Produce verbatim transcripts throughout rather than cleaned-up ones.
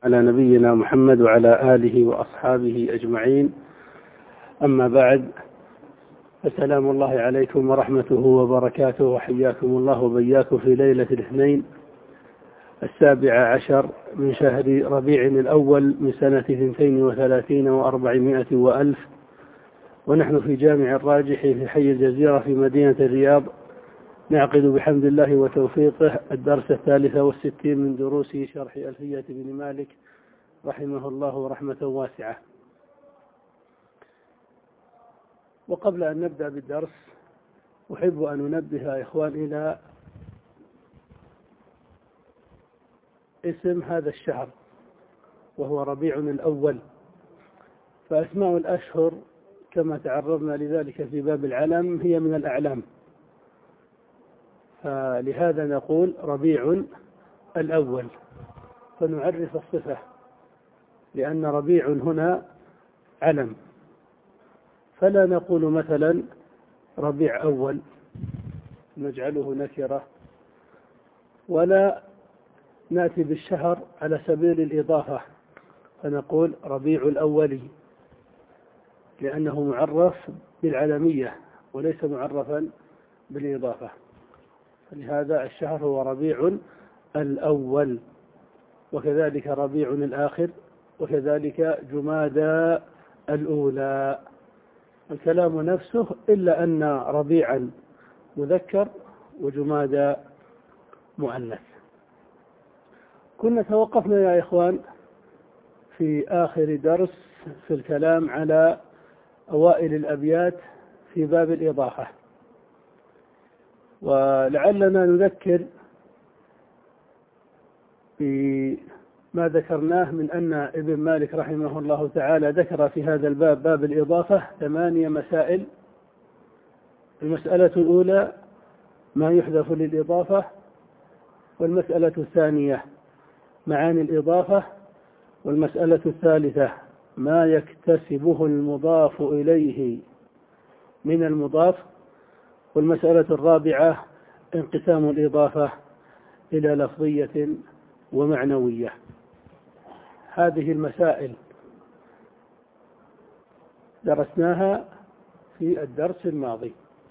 على نبينا محمد وعلى آله وأصحابه أجمعين. أما بعد، السلام الله عليكم ورحمته وبركاته، وحياكم الله وبياكم في ليلة الاثنين السابع عشر من شهر ربيع الأول من سنة اثنتين وثلاثين وأربعمائة وألف، ونحن في جامع الراجح في حي الجزيرة في مدينة الرياض، نعقد بحمد الله وتوفيقه الدرس الثالث والستين من دروس شرح ألفية بن مالك رحمه الله رحمة واسعة. وقبل أن نبدأ بالدرس أحب أن أنبه يا إخوان إلى اسم هذا الشهر وهو ربيع الأول. فأسماء الأشهر كما تعرضنا لذلك في باب العلم هي من الأعلام، فلهذا نقول ربيع الأول فنعرف الصفة، لأن ربيع هنا علم، فلا نقول مثلا ربيع أول نجعله نكرة، ولا نأتي بالشهر على سبيل الإضافة فنقول ربيع الأول، لأنه معرف بالعلمية وليس معرفا بالإضافة. فلهذا الشهر هو ربيع الأول، وكذلك ربيع الآخر، وكذلك جمادى الأولى. الكلام نفسه إلا أن ربيعا مذكر وجمادى مؤنث. كنا توقفنا يا إخوان في آخر درس في الكلام على أوائل الأبيات في باب الإضافة، ولعلنا نذكر بما ذكرناه من أن ابن مالك رحمه الله تعالى ذكر في هذا الباب باب الإضافة ثمانية مسائل. المسألة الأولى ما يحذف للإضافة، والمسألة الثانية معاني الإضافة، والمسألة الثالثة ما يكتسبه المضاف إليه من المضاف، والمسألة الرابعة انقسام الإضافة إلى لفظية ومعنوية. هذه المسائل درسناها في الدرس الماضي.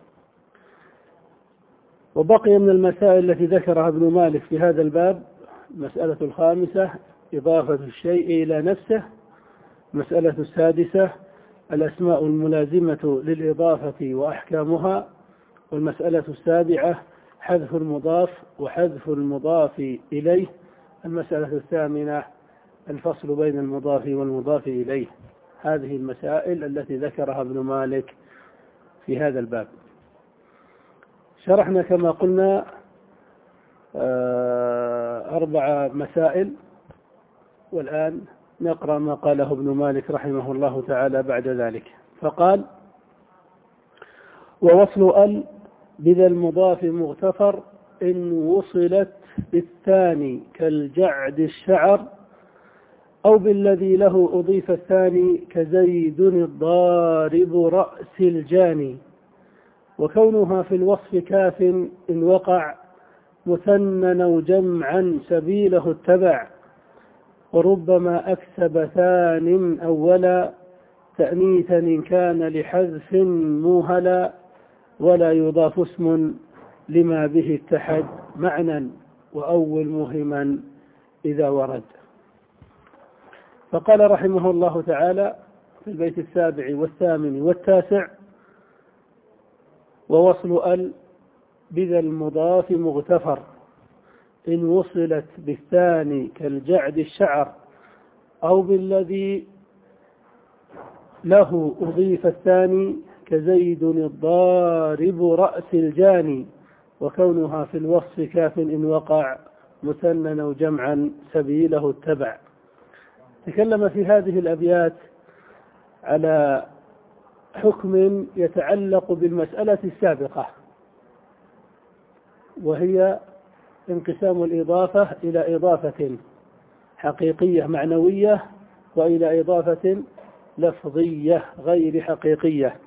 وبقي من المسائل التي ذكرها ابن مالك في هذا الباب المسألة الخامسة إضافة الشيء إلى نفسه، المسألة السادسة الأسماء الملازمة للإضافة وأحكامها، والمسألة السابعة حذف المضاف وحذف المضاف إليه، المسألة الثامنة الفصل بين المضاف والمضاف إليه. هذه المسائل التي ذكرها ابن مالك في هذا الباب. شرحنا كما قلنا أربع مسائل، والآن نقرأ ما قاله ابن مالك رحمه الله تعالى بعد ذلك. فقال: ووصل ال بذا المضاف مغتفر إن وصلت بالثاني كالجعد الشعر، أو بالذي له أضيف الثاني كزيد الضارب رأس الجاني، وكونها في الوصف كاف إن وقع مثنى جمعا سبيله اتبع، وربما أكسب ثان أولا تأنيثا إن كان لحذف موهلا، ولا يضاف اسم لما به اتحد معنى وأول مهما إذا ورد. فقال رحمه الله تعالى في البيت السابع والثامن والتاسع: ووصل ال بذا المضاف مغتفر إن وصلت بالثاني كالجعد الشعر، أو بالذي له أضيف الثاني كزيد الضارب رأس الجاني، وكونها في الوصف كاف إن وقع مثنى أو جمعا سبيله اتبع. تكلم في هذه الأبيات على حكم يتعلق بالمسألة السابقة، وهي انقسام الإضافة إلى إضافة حقيقية معنوية وإلى إضافة لفظية غير حقيقية.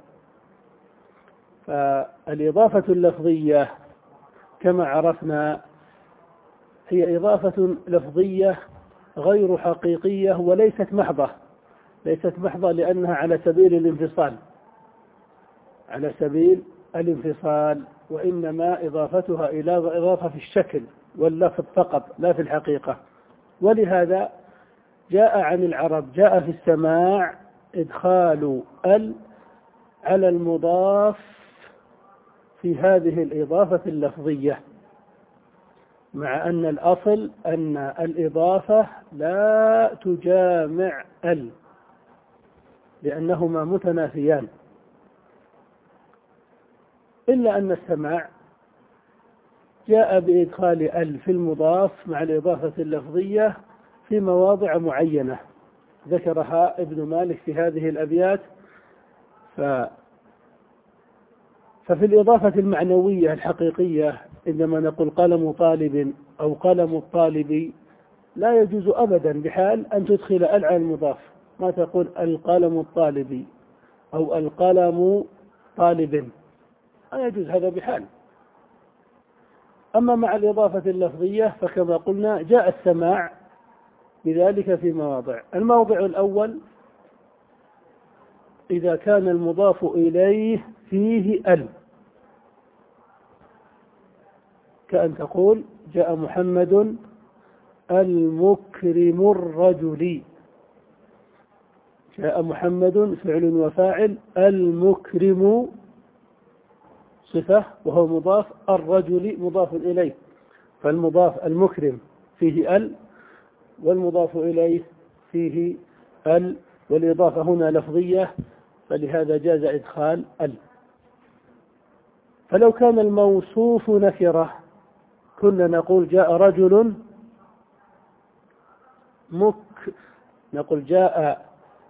فالإضافة اللفظية كما عرفنا هي إضافة لفظية غير حقيقية وليست محضة، ليست محضة لأنها على سبيل الانفصال، على سبيل الانفصال، وإنما إضافتها إلى إضافة في الشكل واللفظ فقط لا في الحقيقة. ولهذا جاء عن العرب، جاء في السماع إدخال ال على المضاف في هذه الإضافة اللفظية، مع أن الأصل أن الإضافة لا تجامع ال لأنهما متنافيان، إلا أن السماع جاء بإدخال ال في المضاف مع الإضافة اللفظية في مواضع معينة ذكرها ابن مالك في هذه الأبيات. ف ففي الإضافة المعنوية الحقيقية عندما نقول قلم طالب أو قلم الطالب لا يجوز أبدا بحال أن تدخل ال على المضاف، ما تقول القلم الطالب أو القلم طالب، لا يجوز هذا بحال. أما مع الإضافة اللفظية فكما قلنا جاء السماع بذلك في مواضع. الموضع الأول إذا كان المضاف إليه فيه ال، كأن تقول جاء محمد المكرم الرجل، جاء محمد فعل وفاعل، المكرم صفة وهو مضاف، الرجل مضاف إليه، فالمضاف المكرم فيه ال والمضاف إليه فيه ال، والإضافة هنا لفظية فلهذا جاز إدخال ال. فلو كان الموصوف نكرة كنا نقول جاء رجل مك نقول جاء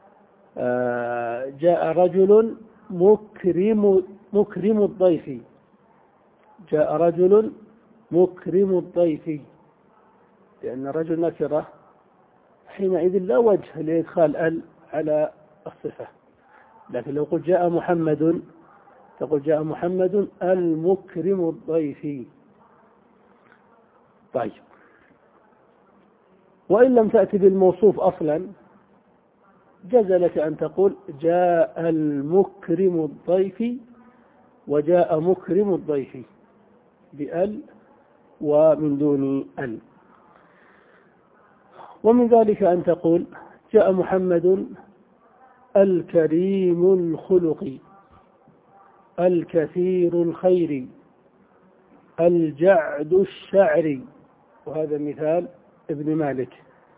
آه جاء رجل مكرم مكرم الضيف، جاء رجل مكرم الضيف، لأن الرجل نكرة حينئذ لا وجه لإدخال ال على الصفة. لكن لو قلت جاء محمد تقول جاء محمد المكرم الضيف. طيب، وإن لم تأتي بالموصوف أصلا جاز لك أن تقول جاء المكرم الضيف وجاء مكرم الضيف بأل ومن دون ال. ومن ذلك أن تقول جاء محمد الكريم الخلق الكثير الخير الجعد الشعر، وهذا مثال ابن مالك،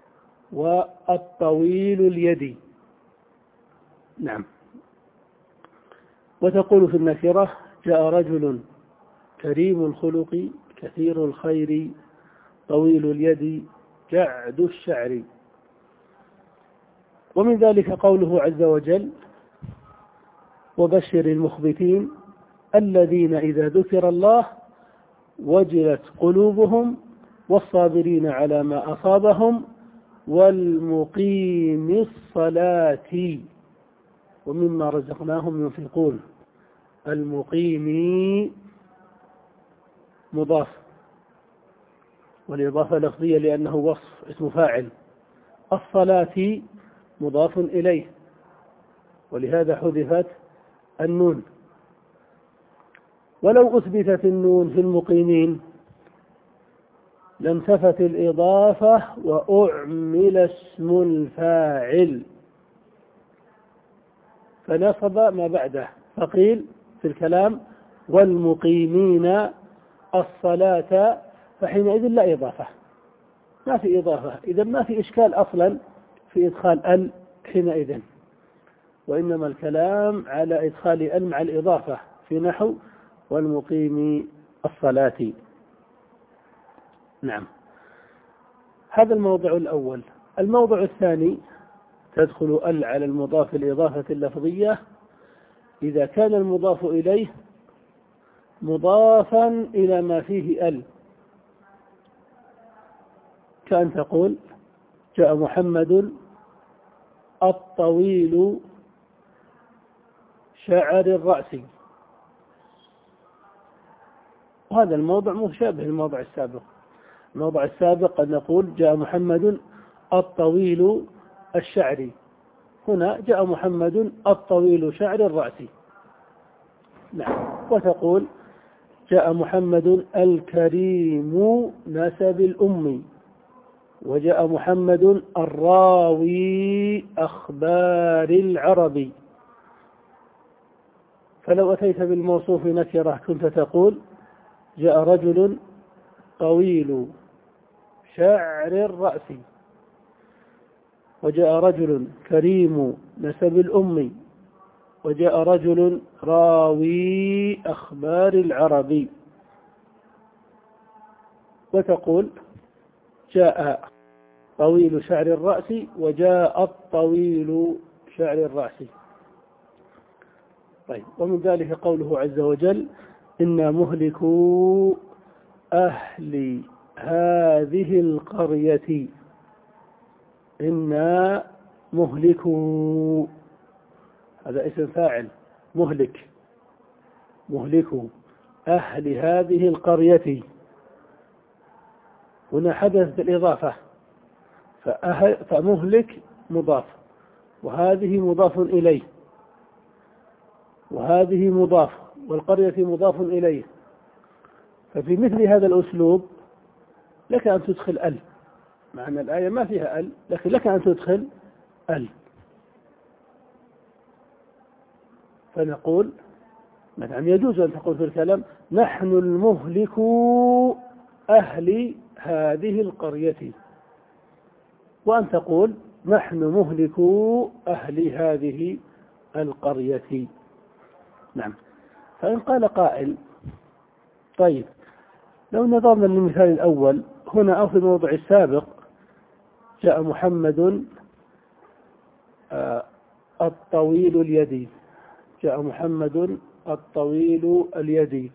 والطويل اليد. نعم. وتقول في النكرة جاء رجل كريم الخلق كثير الخير طويل اليد جعد الشعر. ومن ذلك قوله عز وجل وبشر المخبتين الذين إذا ذكر الله وجلت قلوبهم والصابرين على ما أصابهم والمقيم الصلاة ومما رزقناهم ينفقون. المقيم مضاف والإضافة لفظية لأنه وصف اسم فاعل، الصلاة مضاف إليه ولهذا حذفت النون. ولو أثبتت النون في المقيمين لانتفت الإضافة وأعمل اسم الفاعل فنصب ما بعده، فقيل في الكلام والمقيمين الصلاة، فحينئذ لا إضافة، ما في إضافة، إذا ما في إشكال أصلا في إدخال ال حينئذ، وإنما الكلام على إدخال ال مع الإضافة في نحو والمقيم الصلاة. نعم، هذا الموضع الأول. الموضع الثاني تدخل ال على المضاف الإضافة اللفظية إذا كان المضاف إليه مضافا إلى ما فيه ال، كأن تقول جاء محمد الطويل شعر الرأس، وهذا الموضع مشابه للموضع السابق. الموضع السابق أن نقول جاء محمد الطويل الشعري. هنا جاء محمد الطويل شعر الرأس. نعم. وتقول جاء محمد الكريم نسب الأم، وجاء محمد الراوي أخبار العرب. فلو أتيت بالموصوف نكرة كنت تقول جاء رجل طويل شعر الرأس، وجاء رجل كريم نسب الأم، وجاء رجل راوي أخبار العرب. وتقول جاء طويل شعر الرأس وجاء الطويل شعر الرأس. طيب، ومن ذلك قوله عز وجل إنا مهلكو أهل هذه القرية. إنا مهلكو، هذا اسم فاعل، مهلك، مهلكو أهل هذه القرية. هنا حدثت الإضافة، فأهل فمهلك مضاف، وهذه مضاف إليه، وهذه مضاف، والقرية مضاف إليه. ففي مثل هذا الأسلوب لك أن تدخل ال، مع أن الآية ما فيها ال، لكن لك أن تدخل ال. فنقول مثلا يجوز أن تقول في الكلام نحن المهلك أهل هذه القرية، وأن تقول نحن مهلك أهل هذه القرية. نعم. فإن قال قائل طيب لو نظرنا للمثال الأول هنا أو في الموضع السابق جاء محمد الطويل اليدي، جاء محمد الطويل اليدي،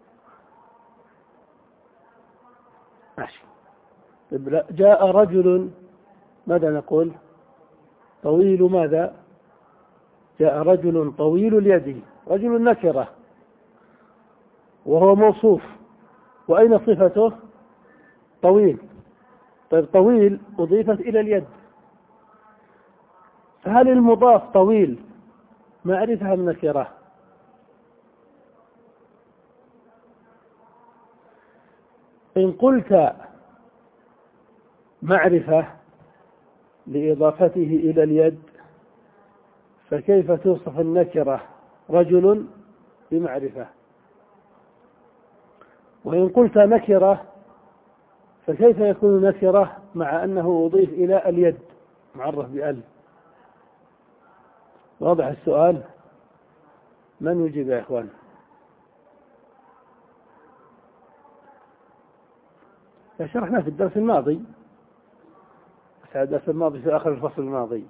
ماشي. جاء رجل، ماذا نقول؟ طويل ماذا؟ جاء رجل طويل اليد، رجل نكرة وهو موصوف، وأين صفته؟ طويل. طيب طويل أضيفت إلى اليد، فهل المضاف طويل معرفة أم نكرة؟ إن قلت معرفة لإضافته إلى اليد فكيف توصف النكرة رجل بمعرفة؟ وإن قلت نكرة فكيف يكون نكرة مع أنه أضيف إلى اليد معرف بأل؟ واضح السؤال؟ من يجيب يا إخوان؟ شرحنا في الدرس الماضي، في الدرس الماضي في آخر الفصل الماضي.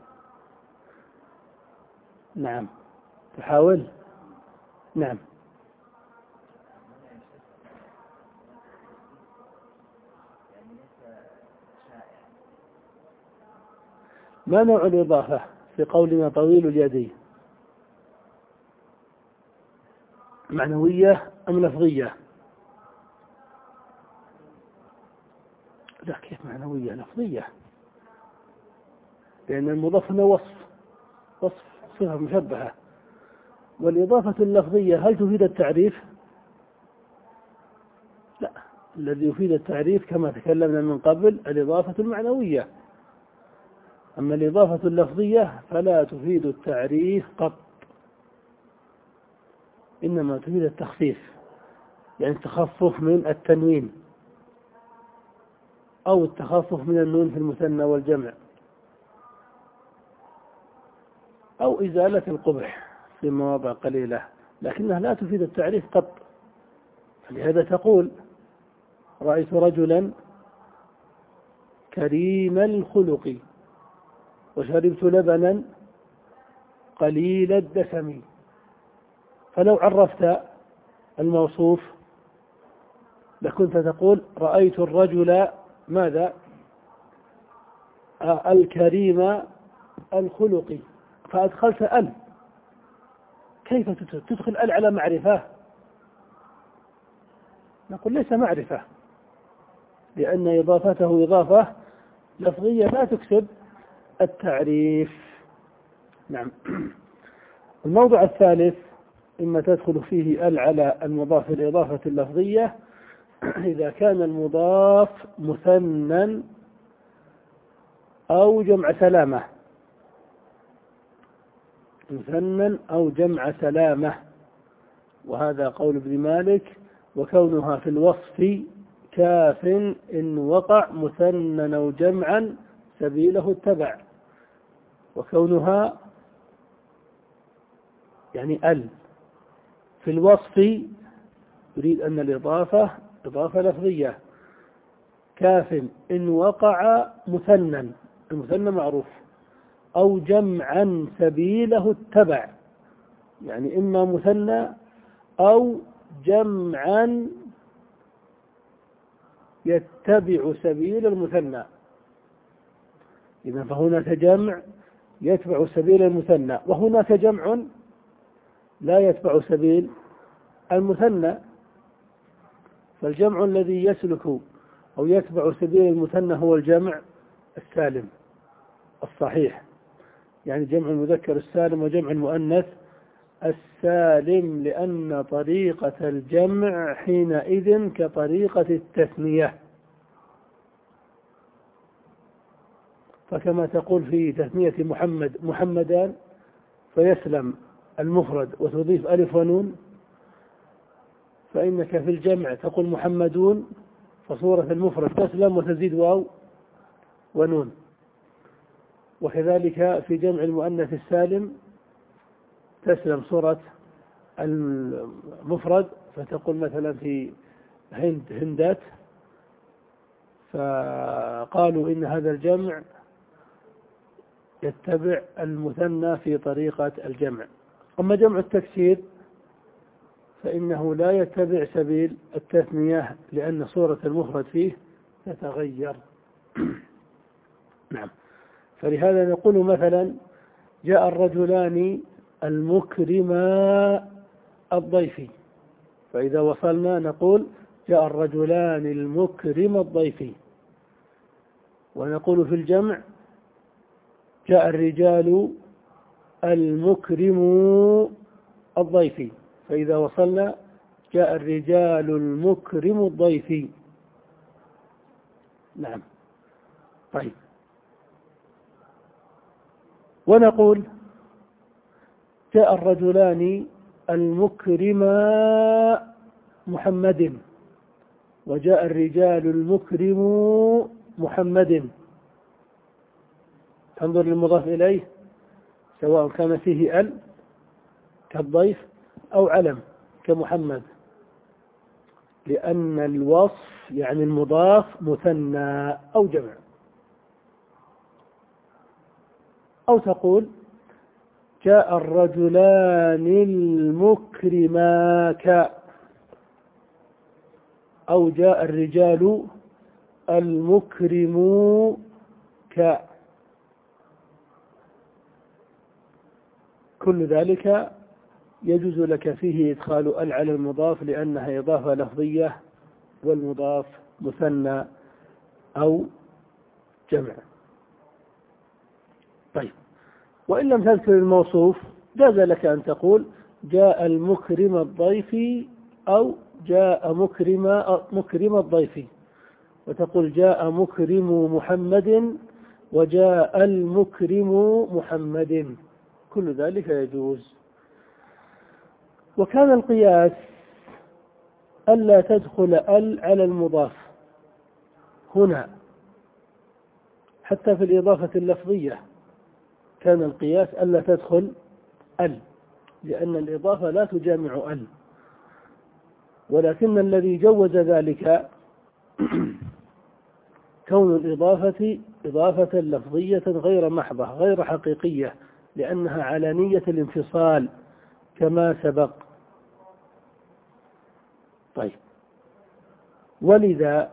نعم. تحاول. نعم. ما نوع الإضافة في قولنا طويل اليد؟ معنوية أم لفظية؟ لا، كيف معنوية؟ لفظية، لأن المضاف هنا وصف، وصف صفة مشبهة، والإضافة اللفظية هل تفيد التعريف؟ لا، الذي يفيد التعريف كما تكلمنا من قبل الإضافة المعنوية، أما الإضافة اللفظية فلا تفيد التعريف قط، إنما تفيد التخفيف، يعني التخفف من التنوين أو التخفف من النون في المثنى والجمع، أو إزالة القبح في مواضع قليلة، لكنها لا تفيد التعريف قط. فلهذا تقول رأيت رجلا كريم الخلق وشربت لبنا قليل الدسم. فلو عرفت الموصوف لكنت تقول رأيت الرجل ماذا؟ آه الكريم الخلق، فأدخلت ال. كيف تدخل ال على معرفة؟ نقول ليس معرفة، لأن إضافته إضافة لفظية لا تكسب التعريف. نعم. الموضع الثالث إما تدخل فيه ال على المضاف الإضافة اللفظية إذا كان المضاف مثنى أو جمع سلامة، مثنى أو جمع سلامة، وهذا قول ابن مالك: وكونها في الوصف كاف إن وقع مثنى أو جمعا سبيله اتبع. وكونها يعني ال في الوصف يريد أن الإضافة إضافة لفظية، كاف إن وقع مثنى، المثنى معروف، أو جمعا سبيله اتبع، يعني إما مثنى أو جمعا يتبع سبيل المثنى. إذا فهناك جمع يتبع سبيل المثنى، وهناك جمع لا يتبع سبيل المثنى. فالجمع الذي يسلك أو يتبع سبيل المثنى هو الجمع السالم الصحيح، يعني جمع المذكر السالم وجمع المؤنث السالم، لأن طريقة الجمع حينئذ كطريقة التثنية. فكما تقول في تثنية محمد محمدان فيسلم المفرد وتضيف ألف ونون، فإنك في الجمع تقول محمدون فصورة المفرد تسلم وتزيد واو ونون. وكذلك في جمع المؤنث السالم تسلم صورة المفرد، فتقول مثلا في هند هندات، فقالوا إن هذا الجمع يتبع المثنى في طريقة الجمع. أما جمع التكسير فإنه لا يتبع سبيل التثنية، لأن صورة المفرد فيه تتغير. نعم. فلهذا نقول مثلا: جاء الرجلان المكرما الضيف، فإذا وصلنا نقول: جاء الرجلان المكرم الضيف. ونقول في الجمع: جاء الرجال المكرم الضيف، فإذا وصلنا: جاء الرجال المكرم الضيف. نعم. طيب. ونقول: جاء الرجلان المكرما محمد، وجاء الرجال المكرم محمد. تنظر للمضاف إليه سواء كان فيه ال كالضيف أو علم كمحمد، لأن الوصف يعني المضاف مثنى أو جمع. أو تقول: جاء الرجلان المكرماك، أو جاء الرجال المكرموك. كل ذلك يجوز لك فيه إدخال ال على المضاف، لأنها إضافة لفظية والمضاف مثنى أو جمع. طيب. وإن لم تذكر الموصوف جاز لك أن تقول: جاء المكرم الضيف، أو جاء مكرم مكرم الضيف، وتقول: جاء مكرم محمد، وجاء المكرم محمد. كل ذلك يجوز. وكان القياس ألا تدخل ال على المضاف هنا حتى في الإضافة اللفظية، كان القياس ألا تدخل ال، لأن الإضافة لا تجامع ال. ولكن الذي جوز ذلك كون الإضافة إضافة لفظية غير محضة غير حقيقية، لأنها على نية الانفصال كما سبق. طيب. ولذا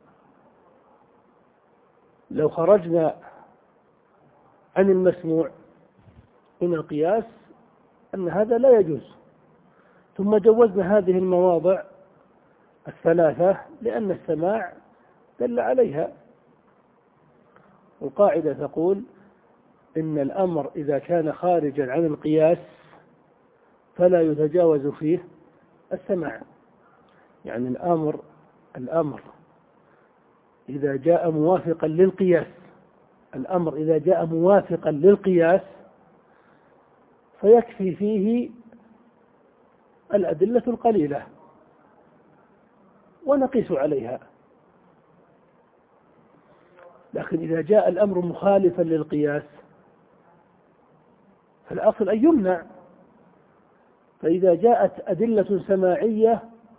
لو خرجنا عن المسموع من القياس أن هذا لا يجوز، ثم جوزنا هذه المواضع الثلاثة لأن السماع دل عليها. والقاعدة تقول إن الأمر إذا كان خارجا عن القياس فلا يتجاوز فيه السماع. يعني الأمر الأمر إذا جاء موافقا للقياس الأمر إذا جاء موافقا للقياس فيكفي فيه الأدلة القليلة ونقيس عليها. لكن إذا جاء الأمر مخالفا للقياس فالأصل أن يمنع. فإذا جاءت أدلة سماعية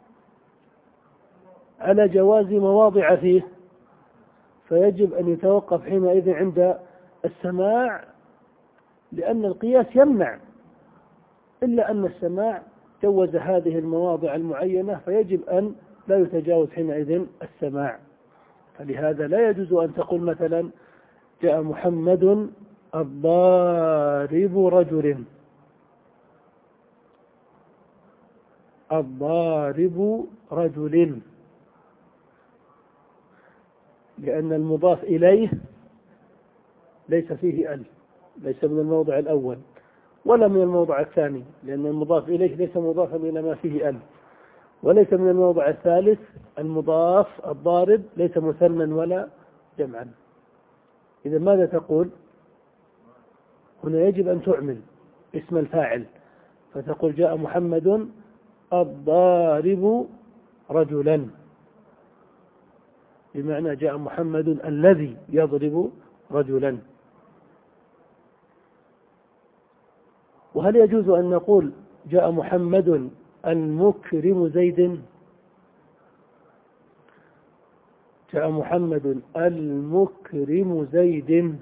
على جواز مواضع فيه فيجب أن يتوقف حينئذ عند السماع، لأن القياس يمنع، إلا أن السماع جوز هذه المواضع المعينة فيجب أن لا يتجاوز حينئذ السماع. فلهذا لا يجوز أن تقول مثلا جاء محمد الضارب رجل الضارب رجل لأن المضاف إليه ليس فيه ال، ليس من الموضع الأول ولا من الموضع الثاني، لأن المضاف إليه ليس مضافا إلى ما فيه ال، وليس من الموضع الثالث المضاف الضارب ليس مثنى ولا جمعا. إذا ماذا تقول؟ هنا يجب أن تعمل اسم الفاعل فتقول جاء محمد الضارب رجلا، بمعنى جاء محمد الذي يضرب رجلا. وهل يجوز أن نقول جاء محمد المكرم زيد؟ جاء محمد المكرم زيد،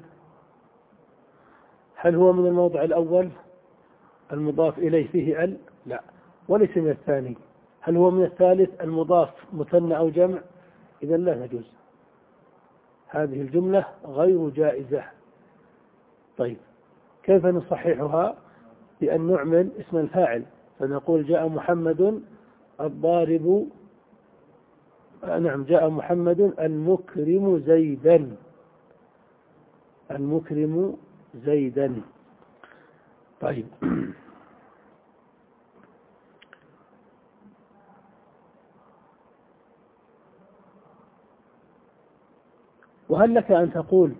هل هو من الموضع الأول المضاف إليه فيه ال؟ لا، وليس من الثاني. هل هو من الثالث المضاف مثنى أو جمع؟ إذا لا يجوز، هذه الجملة غير جائزة. طيب كيف نصححها؟ بأن نعمل اسم الفاعل فنقول جاء محمد الضارب نعم جاء محمد المكرم زيدا المكرم زيدا. طيب وهل لك أن تقول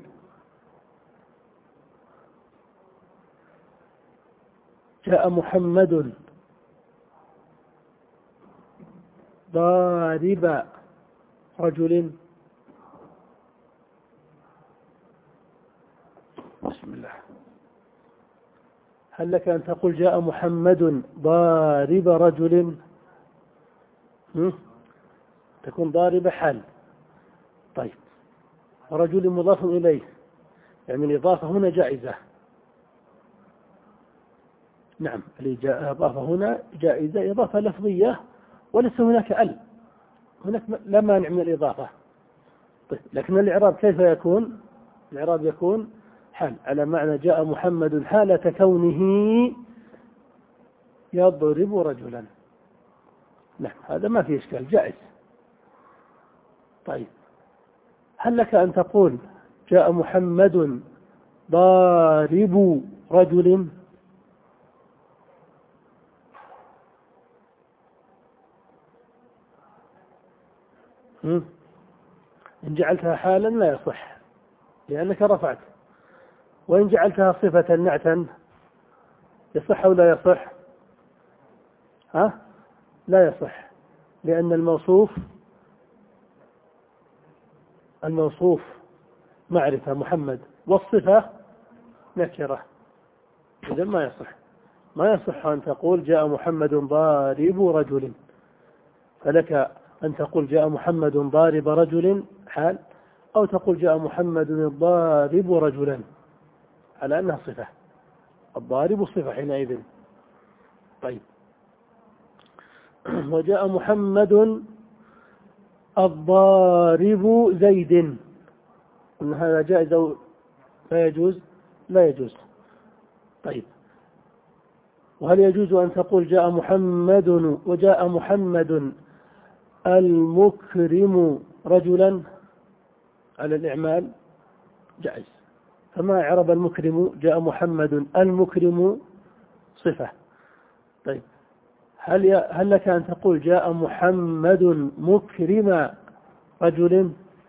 جاء محمد ضارب رجل؟ بسم الله. هل لك أن تقول جاء محمد ضارب رجل؟ تكون ضارب حال. طيب رجل مضاف إليه، يعني الإضافة هنا جائزة. نعم الإضافة هنا جائزة، إضافة لفظية وليس هناك ال، هناك لا مانع من الإضافة. طيب لكن الإعراب كيف يكون؟ الإعراب يكون حال، على معنى جاء محمد حالة كونه يضرب رجلا. نعم هذا ما فيه إشكال، جائز. طيب هل لك أن تقول جاء محمد ضارب رجل؟ إن جعلتها حالا لا يصح لأنك رفعت، وإن جعلتها صفة نعتا يصح أو لا يصح؟ ها؟ لا يصح، لأن الموصوف الموصوف معرفة محمد والصفة نكرة، إذن ما يصح ما يصح أن تقول جاء محمد ضارب رجل. فلك أن تقول جاء محمد ضارب رجل حال، أو تقول جاء محمد الضارب رجلا على أنها صفة، الضارب صفة حينئذ. طيب وجاء محمد الضارب زيد، أن هذا جائز أو لا يجوز؟ لا يجوز. طيب وهل يجوز أن تقول جاء محمد وجاء محمد المكرم رجلا على الإعمال؟ جائز. فما إعراب المكرم؟ جاء محمد المكرم صفة. طيب هل ي... هل لك أن تقول جاء محمد مكرم رجل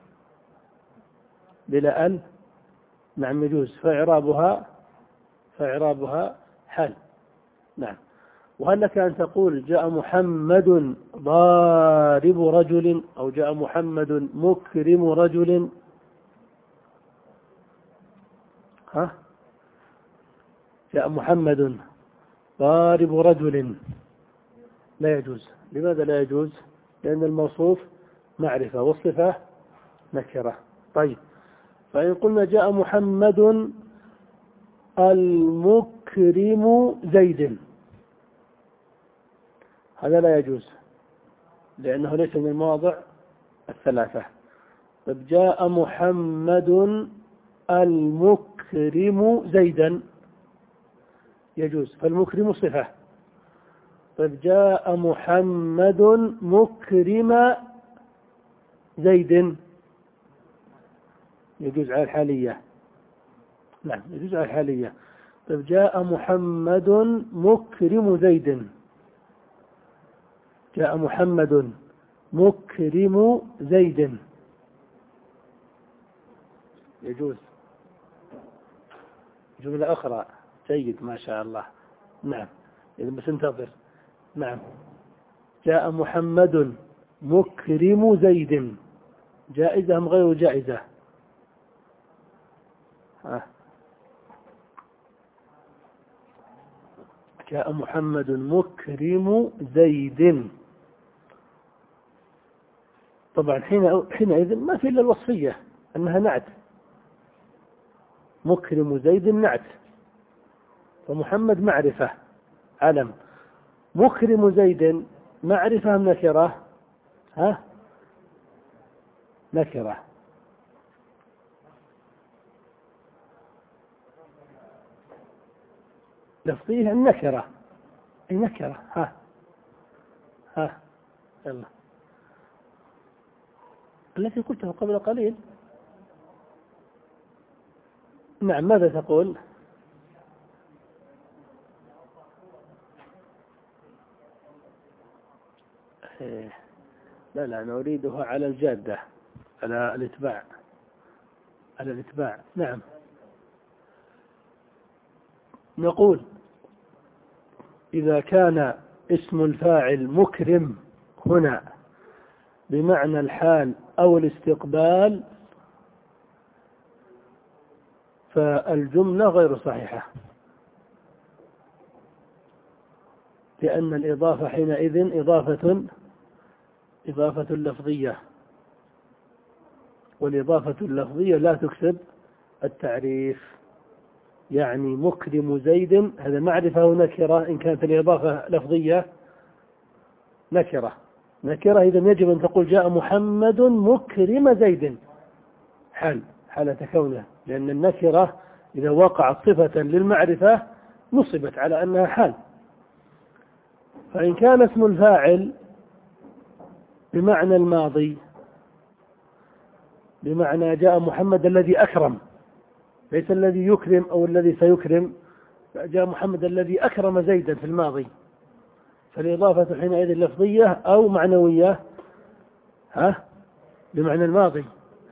بلا ال؟ نعم يجوز. فإعرابها فإعرابها حال. نعم. وهل لك أن تقول جاء محمد ضارب رجل أو جاء محمد مكرم رجل؟ ها؟ جاء محمد ضارب رجل لا يجوز. لماذا لا يجوز؟ لأن الموصوف معرفة والصفة نكرة. طيب فإن قلنا جاء محمد المكرم زيد، هذا لا يجوز لأنه ليس من المواضع الثلاثة. طيب جاء محمد المكرم زيدا يجوز، فالمكرم صفة. طيب جاء محمد مكرم زيد يجوز على الحالية. نعم يجوز على الحالية. طيب جاء محمد مكرم زيد، جاء محمد مكرم زيد يجوز. جملة أخرى جيد ما شاء الله. نعم إذا بس انتظر. نعم جاء محمد مكرم زيد جائزة أم غير جائزة؟ ها. جاء محمد مكرم زيد، طبعا حين حينئذ ما في إلا الوصفية أنها نعت. مكرم زيد نعت، فمحمد معرفة علم. مكرم زيد معرفة أم نكرة؟ ها نكرة. لفظيه النكرة النكرة. ها ها يلا التي قلتها قبل قليل. نعم ماذا تقول؟ لا لا أنا أريدها على الجادة، على الاتباع، على الاتباع. نعم نقول إذا كان اسم الفاعل مكرم هنا بمعنى الحال أو الاستقبال فالجملة غير صحيحة، لأن الإضافة حينئذ إضافة إضافة لفظية، والإضافة اللفظية لا تكسب التعريف. يعني مكرم زيد هذا معرفة ونكرة، إن كانت الإضافة لفظية نكرة نكرة إذن يجب أن تقول جاء محمد مكرم زيد حال حالة كونه، لأن النكرة إذا وقعت صفة للمعرفة نصبت على أنها حال. فإن كان اسم الفاعل بمعنى الماضي، بمعنى جاء محمد الذي أكرم، ليس الذي يكرم أو الذي سيكرم، جاء محمد الذي أكرم زيدا في الماضي، فالإضافة حينئذ لفظية أو معنوية. ها بمعنى الماضي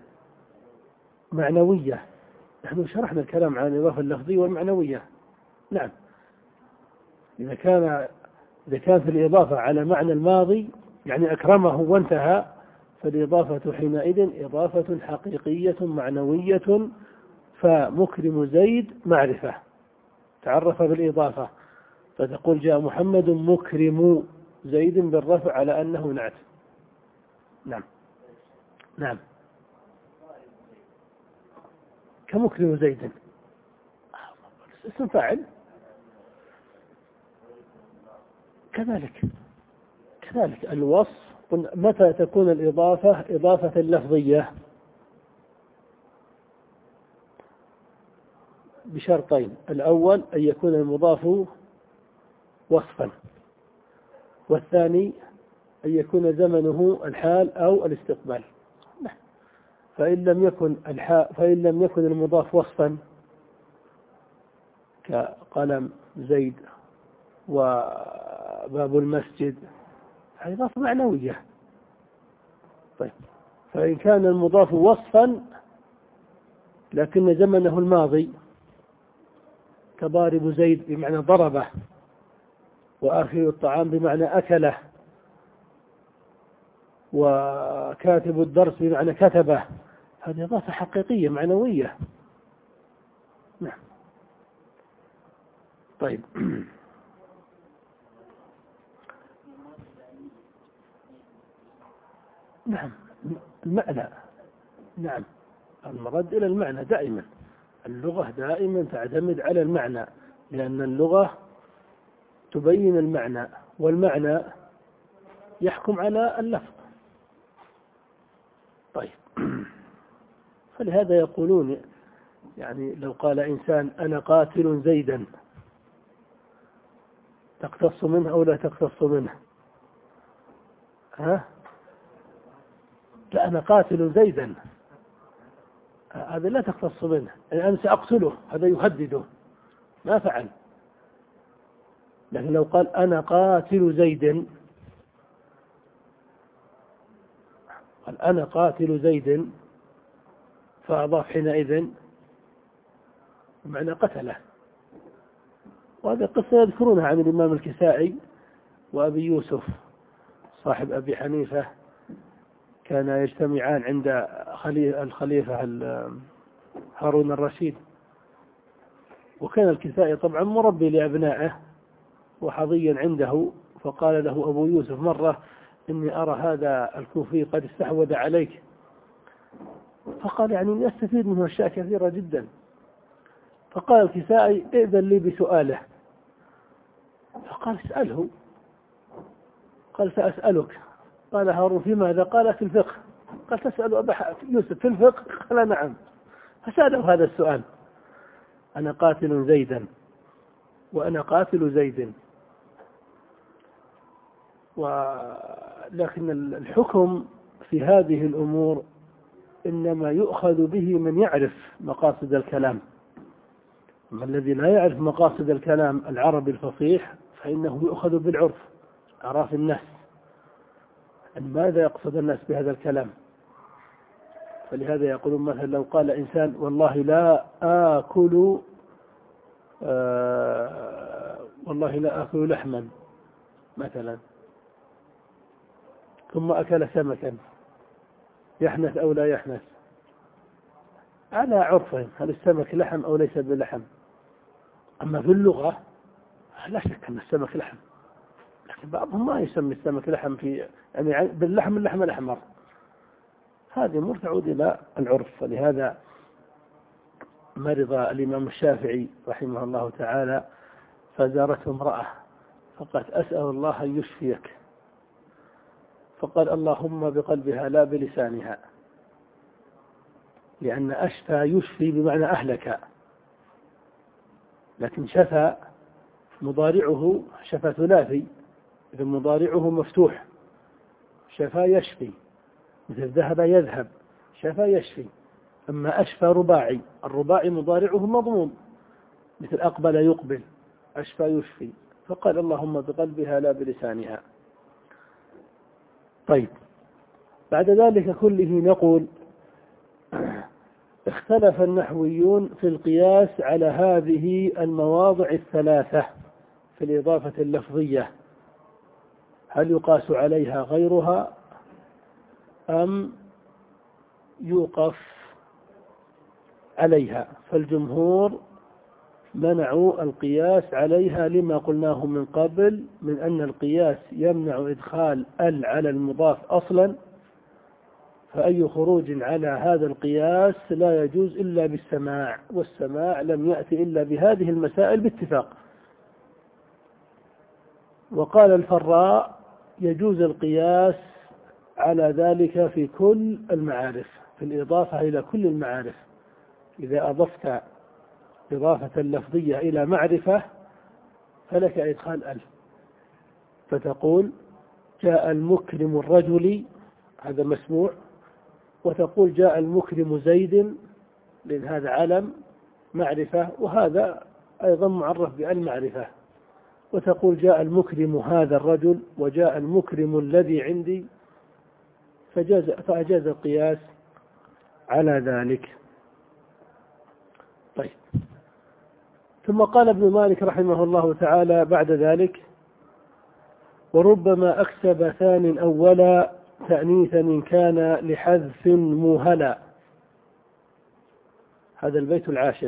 معنوية. نحن شرحنا الكلام عن الإضافة اللفظية والمعنوية. نعم إذا كان إذا كانت الإضافة على معنى الماضي يعني أكرمه وانتهى، فالإضافة حينئذ إضافة حقيقية معنوية. فمكرم زيد معرفة تعرف بالإضافة، فتقول جاء محمد مكرم زيد بالرفع على أنه نعت. نعم نعم كمكرم زيد اسم فاعل كذلك كذلك الوصف. متى تكون الإضافة إضافة لفظية؟ بشرطين: الأول أن يكون المضاف وصفا، والثاني أن يكون زمنه الحال أو الاستقبال. فإن لم يكن الحاء فإن لم يكن المضاف وصفا كقلم زيد وباب المسجد، هذه إضافة معنوية. طيب، فإن كان المضاف وصفا لكن زمنه الماضي كضارب زيد بمعنى ضربه، وآخر الطعام بمعنى أكله، وكاتب الدرس بمعنى كتبه، هذه إضافة حقيقية معنوية. نعم. طيب. نعم، المعنى. نعم، المرد إلى المعنى دائما. اللغة دائما تعتمد على المعنى، لأن اللغة تبين المعنى، والمعنى يحكم على اللفظ. طيب. فلهذا يقولون يعني لو قال إنسان أنا قاتل زيدا، تقتص منه أو لا تقتص منه؟ ها؟ لا، أنا قاتل زيدا، هذا لا تقتص منه، يعني أنا سأقتله، هذا يهدده، ما فعل. لكن لو قال أنا قاتل زيد، قال أنا قاتل زيد، فأضاف حينئذ بمعنى قتله. وهذه قصة يذكرونها عن الإمام الكسائي وأبي يوسف صاحب أبي حنيفة، كان يجتمعان عند الخليفة هارون الرشيد، وكان الكسائي طبعا مربي لأبنائه وحظيا عنده، فقال له أبو يوسف مرة إني أرى هذا الكوفي قد استحوذ عليك، فقال يعني أستفيد منه أشياء كثيرة جدا. فقال الكسائي ائذن لي بسؤاله، فقال اسأله. قال سأسألك. قال هارون في ماذا؟ قال في الفقه. قال تسأل أبا يوسف في الفقه؟ قال نعم. فسأله هذا السؤال: أنا قاتل زيدا وأنا قاتل زيد. ولكن الحكم في هذه الأمور إنما يؤخذ به من يعرف مقاصد الكلام. أما الذي لا يعرف مقاصد الكلام العربي الفصيح فإنه يؤخذ بالعرف، أعراف الناس، أن ماذا يقصد الناس بهذا الكلام. فلهذا يقولون مثلا لو قال إنسان والله لا آكل آه والله لا آكل لحما مثلا، ثم أكل سمكا، يحنث أو لا يحنث؟ على عرفهم هل السمك لحم أو ليس بلحم. أما في اللغة لا شك أن السمك لحم، لكن بعضهم ما يسمي السمك لحم، في يعني باللحم اللحم الأحمر. هذه أمور تعود إلى العرف. فلهذا مرض الإمام الشافعي رحمه الله تعالى، فزارته امرأة فقالت أسأل الله أن يشفيك، فقال اللهم بقلبها لا بلسانها، لأن أشفى يشفي بمعنى أهلك، لكن شفى مضارعه شفى ثلاثي، إذا مضارعه مفتوح، شفى يشفي، مثل ذهب يذهب، شفى يشفي. أما أشفى رباعي، الرباعي مضارعه مضموم، مثل أقبل يقبل، أشفى يشفي. فقال اللهم بقلبها لا بلسانها. طيب، بعد ذلك كله نقول اختلف النحويون في القياس على هذه المواضع الثلاثة في الإضافة اللفظية، هل يقاس عليها غيرها أم يوقف عليها؟ فالجمهور منعوا القياس عليها لما قلناه من قبل من أن القياس يمنع إدخال ال على المضاف أصلا، فأي خروج على هذا القياس لا يجوز إلا بالسماع، والسماع لم يأتي إلا بهذه المسائل باتفاق. وقال الفراء يجوز القياس على ذلك في كل المعارف، في الإضافة إلى كل المعارف. إذا أضفت إضافة لفظية إلى معرفة فلك إدخال ال، فتقول جاء المكرم الرجل، هذا مسموع، وتقول جاء المكرم زيد، لأن هذا علم معرفة، وهذا أيضا معرف بالمعرفة. وتقول جاء المكرم هذا الرجل، وجاء المكرم الذي عندي، فجاز فأجاز القياس على ذلك. طيب، ثم قال ابن مالك رحمه الله تعالى بعد ذلك: وربما أكسب ثان أولا تأنيثا إن كان لحذف موهلا. هذا البيت العاشر.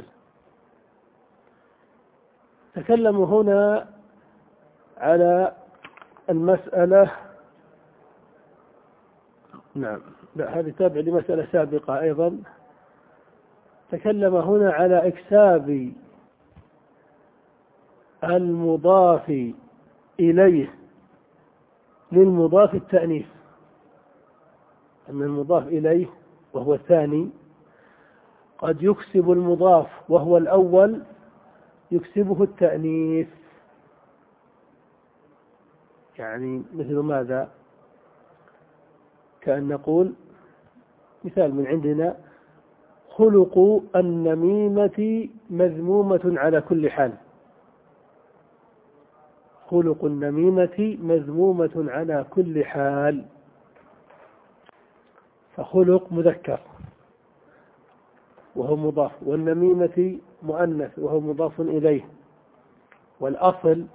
تكلموا هنا على المسألة، نعم لا هذه تابع لمسألة سابقة أيضا. تكلم هنا على إكساب المضاف إليه للمضاف التأنيث، أن المضاف إليه وهو الثاني قد يكسب المضاف وهو الأول يكسبه التأنيث. يعني مثل ماذا؟ كأن نقول مثال من عندنا: خلق النميمة مذمومة على كل حال. خلق النميمة مذمومة على كل حال. فخلق مذكر وهو مضاف، والنميمة مؤنث وهو مضاف إليه، والأصل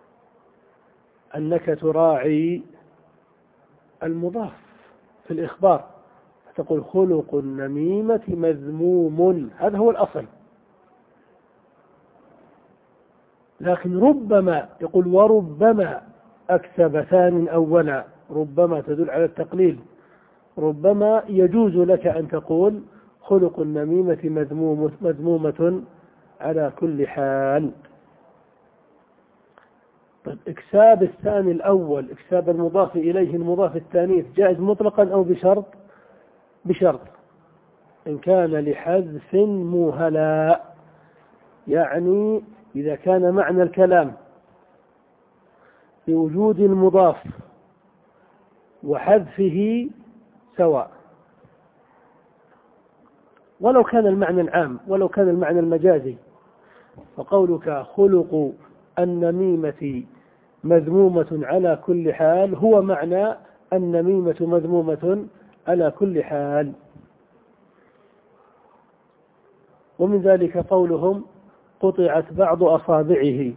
أنك تراعي المضاف في الإخبار، تقول خلق النميمة مذموم، هذا هو الأصل. لكن ربما يقول وربما أكسب ثان أولا، ربما تدل على التقليل، ربما يجوز لك أن تقول خلق النميمة مذمومة, مذمومة على كل حال. طيب، إكساب الثاني الأول، إكساب المضاف إليه المضاف التانيث، جائز مطلقا أو بشرط؟ بشرط إن كان لحذف موهلا، يعني إذا كان معنى الكلام بوجود المضاف وحذفه سواء، ولو كان المعنى العام ولو كان المعنى المجازي. فقولك خلق النميمة مذمومة على كل حال هو معنى النميمة مذمومة على كل حال. ومن ذلك قولهم قطعت بعض أصابعه،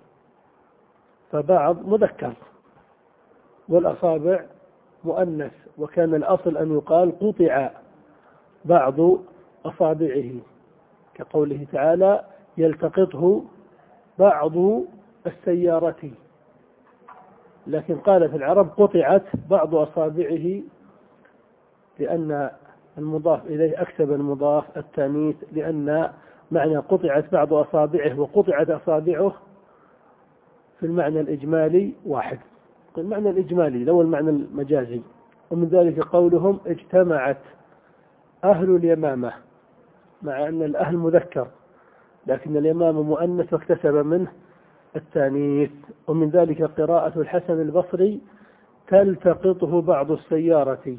فبعض مذكر والأصابع مؤنث، وكان الأصل أن يقال قطع بعض أصابعه، كقوله تعالى يلتقطه بعض السيارة. لكن قالت العرب قطعت بعض أصابعه، لأن المضاف إليه أكسب المضاف التانيث، لأن معنى قطعت بعض أصابعه وقطعت أصابعه في المعنى الإجمالي واحد، المعنى الإجمالي لو المعنى المجازي. ومن ذلك قولهم اجتمعت أهل اليمامة، مع أن الأهل مذكر لكن اليمامة مؤنث واكتسب منه التانيث. ومن ذلك قراءة الحسن البصري تلتقطه بعض السيارة.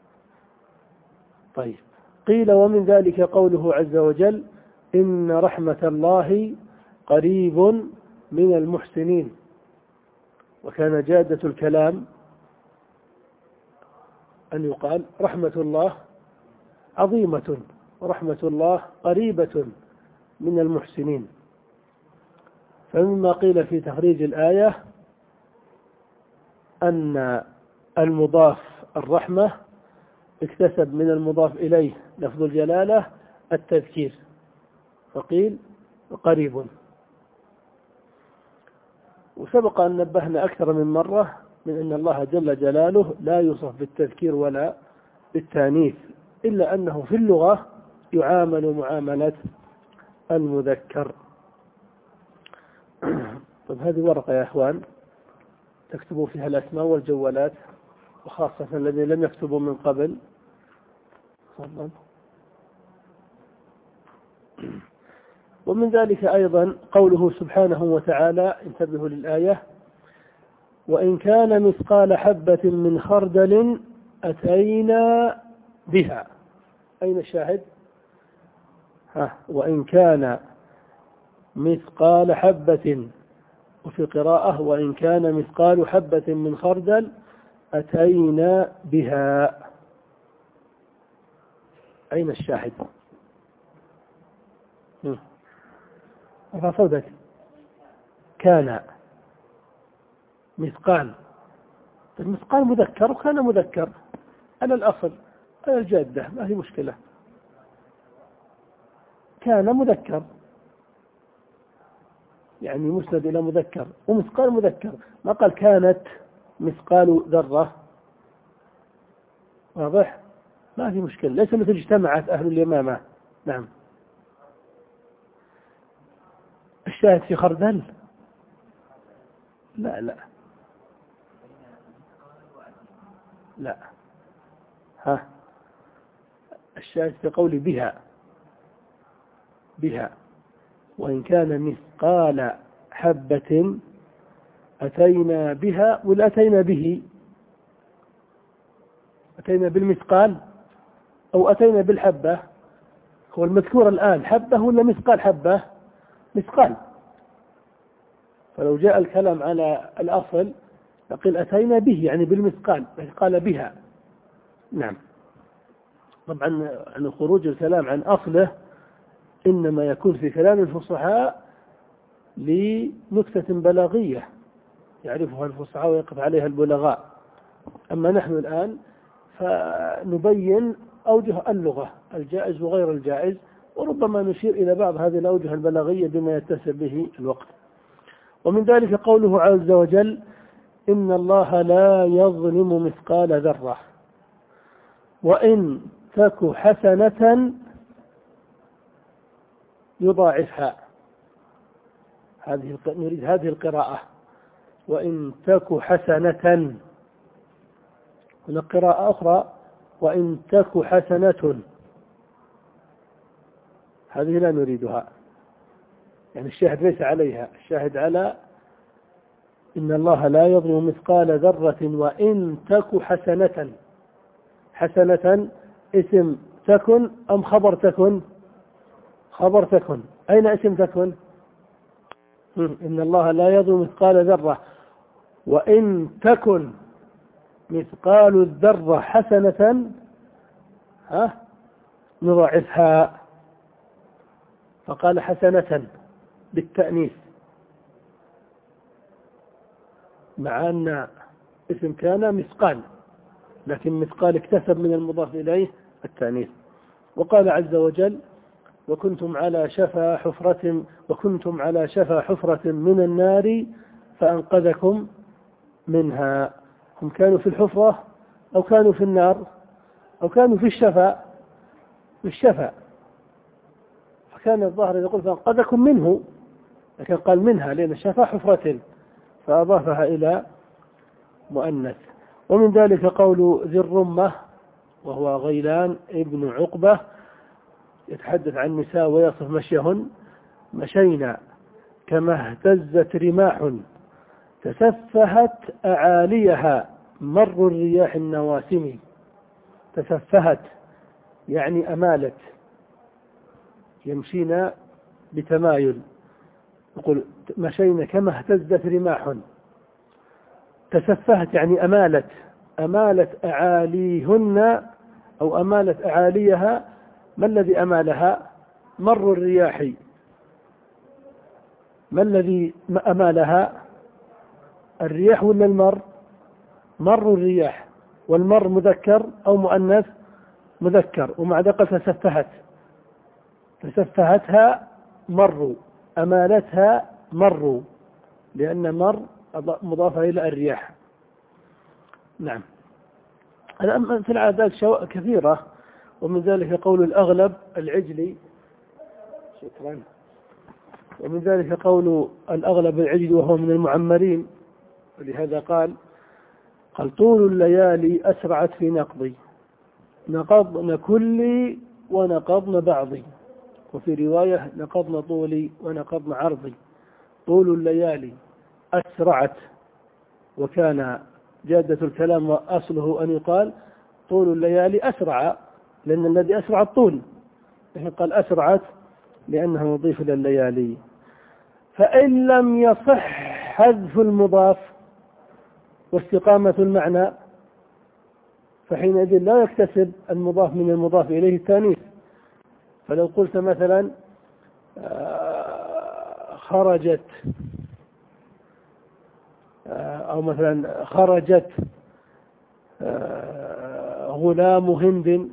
طيب، قيل ومن ذلك قوله عز وجل إن رحمة الله قريب من المحسنين، وكان جادة الكلام أن يقال رحمة الله عظيمة ورحمة الله قريبة من المحسنين. فمما قيل في تخريج الآية أن المضاف الرحمة اكتسب من المضاف إليه لفظ الجلالة التذكير، فقيل قريب. وسبق أن نبهنا أكثر من مرة من أن الله جل جلاله لا يوصف بالتذكير ولا بالتانيث، إلا أنه في اللغة يعامل معاملة المذكر. طيب، هذه ورقة يا أخوان تكتبوا فيها الأسماء والجوالات، وخاصة الذين لم يكتبوا من قبل. ومن ذلك أيضا قوله سبحانه وتعالى، انتبهوا للآية: وإن كان مثقال حبة من خردل أتينا بها. أين الشاهد؟ ها وإن كان مثقال حبة، وفي قراءة وإن كان مثقال حبة من خردل أتينا بها. أين الشاهد؟ ارفع صوتك. كان مثقال، المثقال مذكر وكان مذكر على الأصل على الجادة، ما هي مشكلة. كان مذكر يعني مسند إلى مذكر، ومثقال مذكر، ما قال كانت مثقال ذرة. واضح؟ ما في مشكلة، ليس مثل اجتمعت أهل اليمامة. نعم. الشاهد في خردل؟ لا لا لا. ها الشاهد في قول بها، بها وإن كان مثقال حبة أتينا بها، ولا أتينا به؟ أتينا بالمثقال أو أتينا بالحبة؟ هو المذكور الآن حبة ولا مثقال حبة؟ مثقال. فلو جاء الكلام على الأصل نقول أتينا به يعني بالمثقال، قال بها. نعم. طبعا عن خروج الكلام عن أصله إنما يكون في كلام الفصحاء لنكتة بلاغية يعرفها الفصحاء ويقف عليها البلغاء. أما نحن الآن فنبين أوجه اللغة الجائز وغير الجائز، وربما نشير إلى بعض هذه الأوجه البلاغية بما يتسع به الوقت. ومن ذلك قوله عز وجل إن الله لا يظلم مثقال ذرة وإن تك حسنة يضاعفها. هذه نريد هذه القراءة، وإن تك حسنة. هنا قراءة أخرى وإن تك حسنة، هذه لا نريدها، يعني الشاهد ليس عليها، الشاهد على إن الله لا يظلم مثقال ذرة وإن تك حسنة. حسنة اسم تكن أم خبر تكن؟ خبر تكن. أين اسم تكن؟ إن الله لا يظلم مثقال ذرة وإن تكن مثقال الذرة حسنة ها نضاعفها، فقال حسنة بالتأنيث مع أن اسم كان مثقال، لكن مثقال اكتسب من المضاف إليه التأنيث. وقال عز وجل وكنتم على شفا حفرة وكنتم على شفا حفرة من النار فأنقذكم منها. هم كانوا في الحفرة أو كانوا في النار أو كانوا في الشفا؟ في الشفا، فكان الظاهر يقول فأنقذكم منه، لكن قال منها لأن الشفا حفرة فأضافها إلى مؤنث. ومن ذلك قول ذي الرمة وهو غيلان ابن عقبة يتحدث عن النساء ويصف مشيهن مشينا كما اهتزت رماح تسفهت أعاليها مر الرياح النواسم. تسفهت يعني أمالت، يمشينا بتمايل. يقول مشينا كما اهتزت رماح، تسفهت يعني أمالت، أمالت أعاليهن أو أمالت أعاليها. ما الذي أمالها؟ مر الرياح. ما الذي أمالها؟ الرياح ولا المر؟ مر الرياح، والمر مذكر أو مؤنث؟ مذكر. ومع ذلك تسفهت، تسفهتها مروا، أمالتها مروا، لأن مر مضافة إلى الرياح. نعم. في العادات كثيرة، ومن ذلك قول الأغلب العجلي. شكرا. ومن ذلك قول الأغلب العجلي وهو من المعمرين، ولهذا قال قال طول الليالي أسرعت في نقضي نقضن كلي ونقضن بعضي، وفي رواية نقضن طولي ونقضن عرضي. طول الليالي أسرعت، وكان جادة الكلام وأصله أن يقال طول الليالي أسرع، لأن الذي أسرع الطول، لكن قال أسرعت لأنها مضيف إلى الليالي. فإن لم يصح حذف المضاف واستقامة المعنى فحينئذ لا يكتسب المضاف من المضاف إليه التانيث. فلو قلت مثلا خرجت أو مثلا خرجت غلام هند،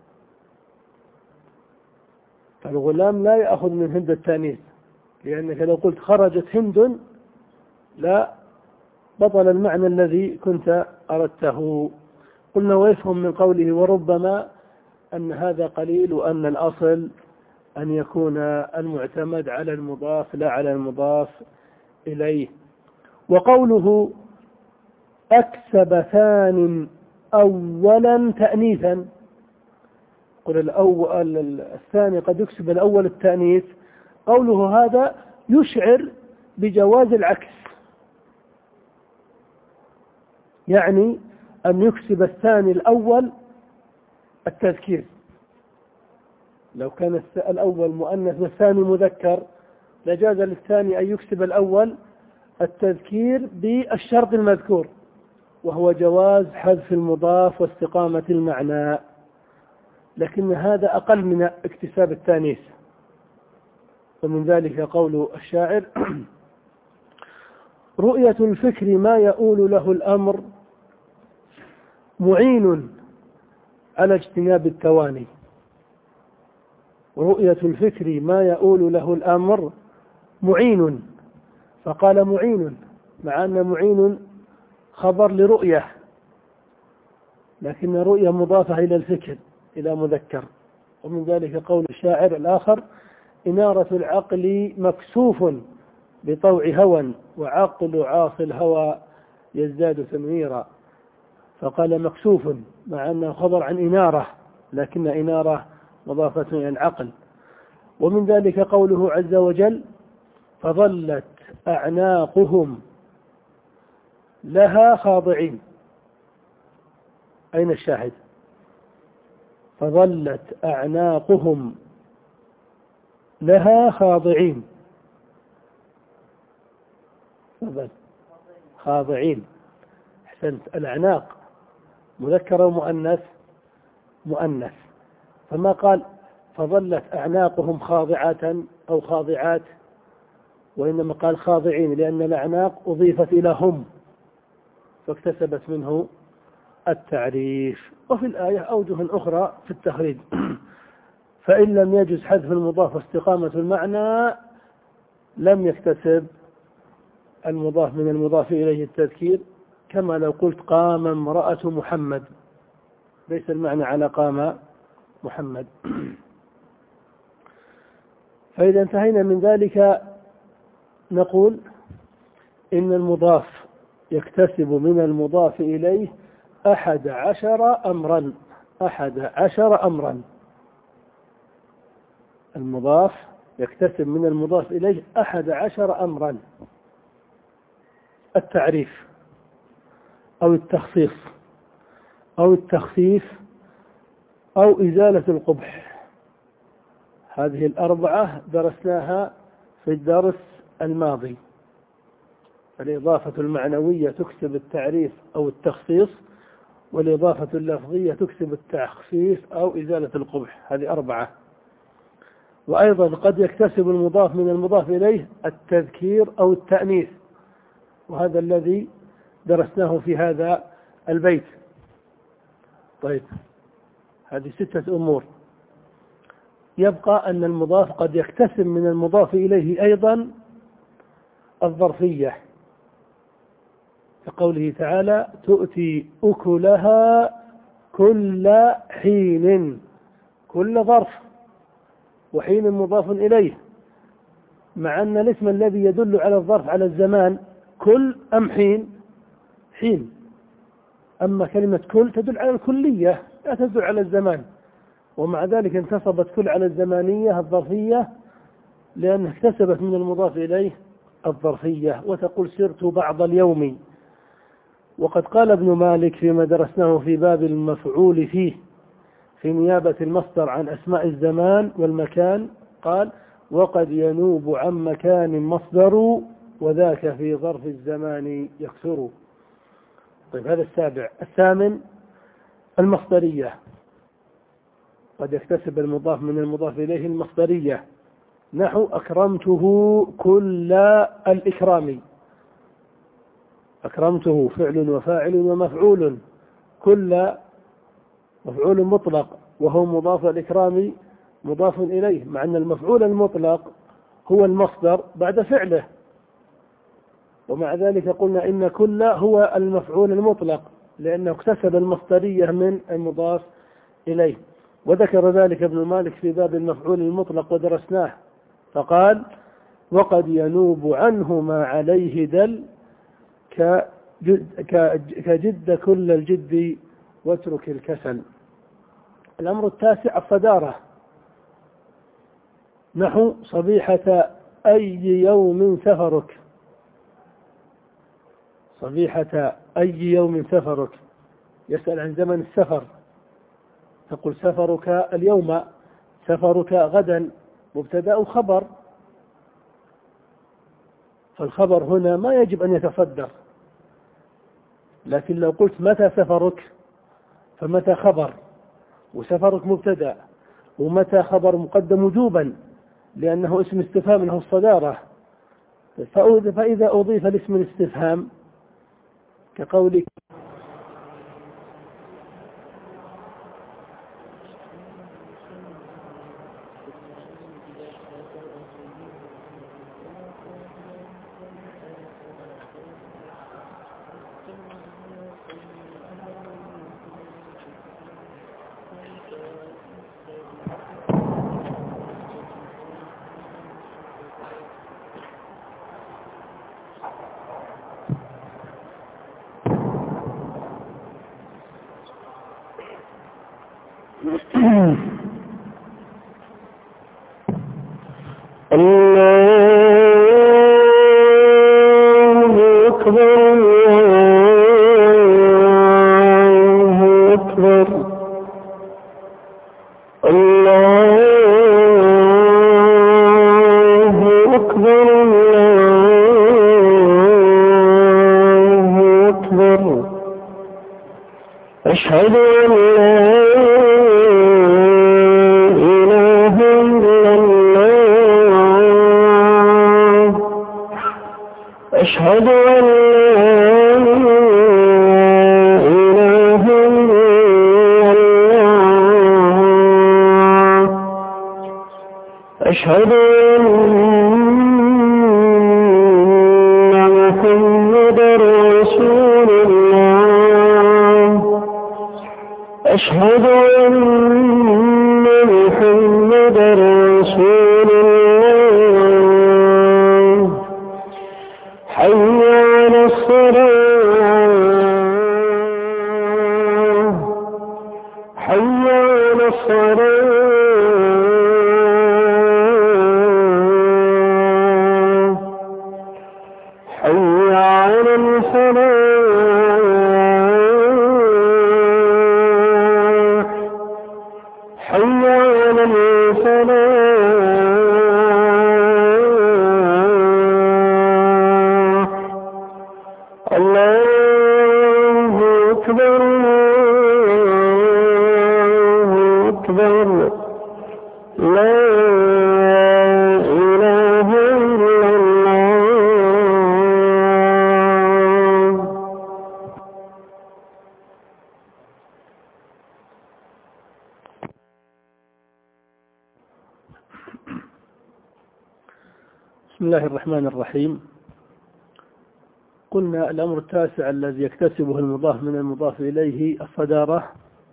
فالغلام لا يأخذ من هند التانيث، لأنك لو قلت خرجت هند لا بطل المعنى الذي كنت أردته. قلنا ويفهم من قوله وربما أن هذا قليل، وأن الأصل أن يكون المعتمد على المضاف لا على المضاف إليه. وقوله أكسب ثان أولا تأنيثا، قل الأول الثاني قد يكسب الأول التأنيث، قوله هذا يشعر بجواز العكس، يعني أن يكسب الثاني الأول التذكير. لو كان الأول مؤنث والثاني مذكر لجاز للثاني أن يكسب الأول التذكير بالشرط المذكور، وهو جواز حذف المضاف واستقامة المعنى، لكن هذا أقل من اكتساب التانيث. ومن ذلك قول الشاعر رؤية الفكر ما يؤول له الأمر معين على اجتناب التواني. رؤية الفكر ما يؤول له الأمر معين، فقال معين مع أن معين خبر لرؤية، لكن رؤية مضافة إلى الفكر إلى مذكر. ومن ذلك قول الشاعر الآخر إنارة العقل مكسوف بطوع هوى وعقل عاصي الهوى يزداد تنويرا، فقال مكسوف مع أنه خبر عن إنارة، لكن إنارة مضافة إلى العقل. ومن ذلك قوله عز وجل فظلت أعناقهم لها خاضعين. أين الشاهد؟ فظلت أعناقهم لها خاضعين، فظل خاضعين. أحسنت. الأعناق مذكر ومؤنث؟ مؤنث. فما قال فظلت أعناقهم خاضعة أو خاضعات، وإنما قال خاضعين، لأن الأعناق أضيفت إلى هم فاكتسبت منه التعريف. وفي الآية أوجه أخرى في التخريج فإن لم يجز حذف المضاف واستقامة المعنى لم يكتسب المضاف من المضاف إليه التذكير، كما لو قلت قام امرأة محمد، ليس المعنى على قام محمد. فإذا انتهينا من ذلك نقول إن المضاف يكتسب من المضاف إليه أحد عشر أمرا. أحد عشر أمرا. المضاف يكتسب من المضاف إليه أحد عشر أمرا: التعريف أو التخصيص أو التخفيف أو إزالة القبح. هذه الأربعة درسناها في الدرس الماضي. الإضافة المعنوية تكسب التعريف أو التخصيص، والإضافة اللفظية تكسب التخفيف أو إزالة القبح. هذه أربعة. وأيضا قد يكتسب المضاف من المضاف إليه التذكير أو التأنيث، وهذا الذي درسناه في هذا البيت. طيب، هذه ستة أمور. يبقى أن المضاف قد يكتسب من المضاف إليه أيضا الظرفية، كقوله تعالى تؤتي أكلها كل حين. كل ظرف، وحين مضاف إليه، مع أن الاسم الذي يدل على الظرف على الزمان كل أم حين؟ حين. أما كلمة كل تدل على الكلية لا تدل على الزمان، ومع ذلك انتصبت كل على الزمانية الظرفية لأنها اكتسبت من المضاف إليه الظرفية. وتقول سرت بعض اليوم. وقد قال ابن مالك فيما درسناه في باب المفعول فيه في نيابة المصدر عن أسماء الزمان والمكان قال وقد ينوب عن مكان مصدر وذاك في ظرف الزمان يكثر. طيب هذا السابع. الثامن المصدرية، قد يكتسب المضاف من المضاف إليه المصدرية، نحو أكرمته كل الإكرام. أكرمته فعل وفاعل ومفعول، كل مفعول مطلق وهو مضاف الإكرام مضاف إليه، مع أن المفعول المطلق هو المصدر بعد فعله، ومع ذلك قلنا إن كل هو المفعول المطلق لأنه اكتسب المصدرية من المضاف إليه. وذكر ذلك ابن مالك في باب المفعول المطلق ودرسناه فقال وقد ينوب عنه ما عليه دل كجد, كجد كل الجد واترك الكسل. الأمر التاسع الصدارة، نحو صبيحة أي يوم سفرك. صبيحة أي يوم سفرك، يسأل عن زمن السفر، تقول سفرك اليوم، سفرك غدا، مبتدأ خبر، فالخبر هنا ما يجب أن يتصدر، لكن لو قلت متى سفرك فمتى خبر، وسفرك مبتدأ، ومتى خبر مقدم وجوبا لأنه اسم استفهام له الصدارة. فإذا أضيف الاسم الاستفهام كقولك أشهد أن لا إله إلا الله أشهد أن لا إله إلا الله أشهد أن محمدا رسول الله أشهد أن محمدا رسول الله حي على الصلاة حي على الصلاة حي على الفلاح حي على الفلاح الله أكبر الله أكبر لا إله إلا الله. بسم الله الرحمن الرحيم. قلنا الأمر التاسع الذي يكتسبه المضاف من المضاف إليه الصدارة،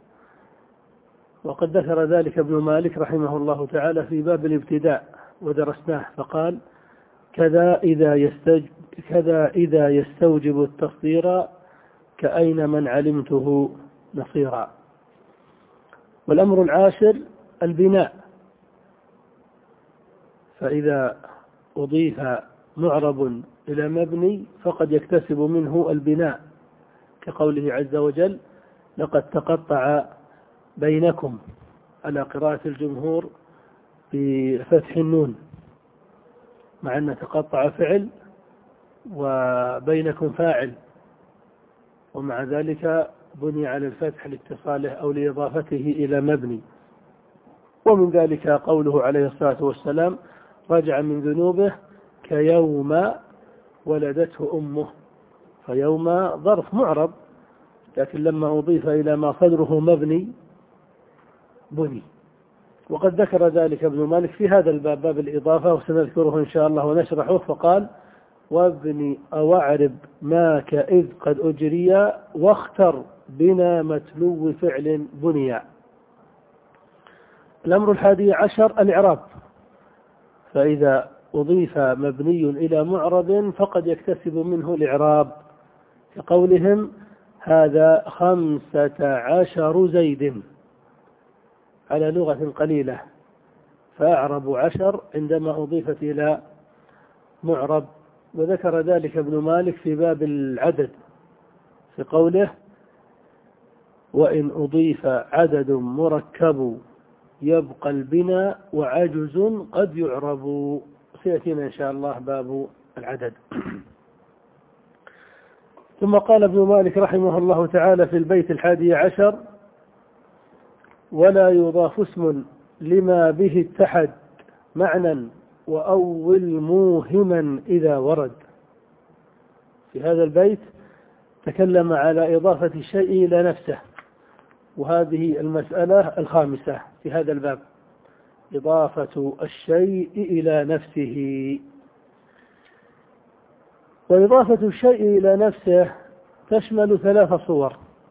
وقد ذكر ذلك ابن مالك رحمه الله تعالى في باب الابتداء ودرسناه فقال كذا إذا يستوجب, كذا إذا يستوجب التصدير كأين من علمته نصيرا. والأمر العاشر البناء، فإذا أضيف معرب إلى مبني فقد يكتسب منه البناء كقوله عز وجل لقد تقطع بينكم على قراءة الجمهور بفتح النون، مع أن تقطع فعل وبينكم فاعل، ومع ذلك بني على الفتح لاتصاله أو لإضافته إلى مبني. ومن ذلك قوله عليه الصلاة والسلام: رجع من ذنوبه كيوم ولدته أمه. فيوم ظرف معرب، لكن لما أضيف إلى ما صدره مبني بني. وقد ذكر ذلك ابن مالك في هذا الباب، باب الإضافة، وسنذكره إن شاء الله ونشرحه. فقال: وابني أو أعرب ماك إذ قد أجري واختر بنا متلو فعل بنيا. الأمر الحادي عشر الإعراب، فإذا أضيف مبني إلى معرب فقد يكتسب منه الإعراب، كقولهم: هذا خمسة عشر زيد، على لغة قليلة، فأعرب عشر عندما أضيفت إلى معرب. وذكر ذلك ابن مالك في باب العدد في قوله: وإن أضيف عدد مركب يبقى البناء وعجز قد يعرب. سيأتينا إن شاء الله باب العدد. ثم قال ابن مالك رحمه الله تعالى في البيت الحادي عشر: ولا يضاف اسم لما به اتحد معنى وأول موهما إذا ورد. في هذا البيت تكلم على إضافة الشيء إلى نفسه، وهذه المسألة الخامسة في هذا الباب، إضافة الشيء إلى نفسه. وإضافة الشيء إلى نفسه تشمل ثلاث صور.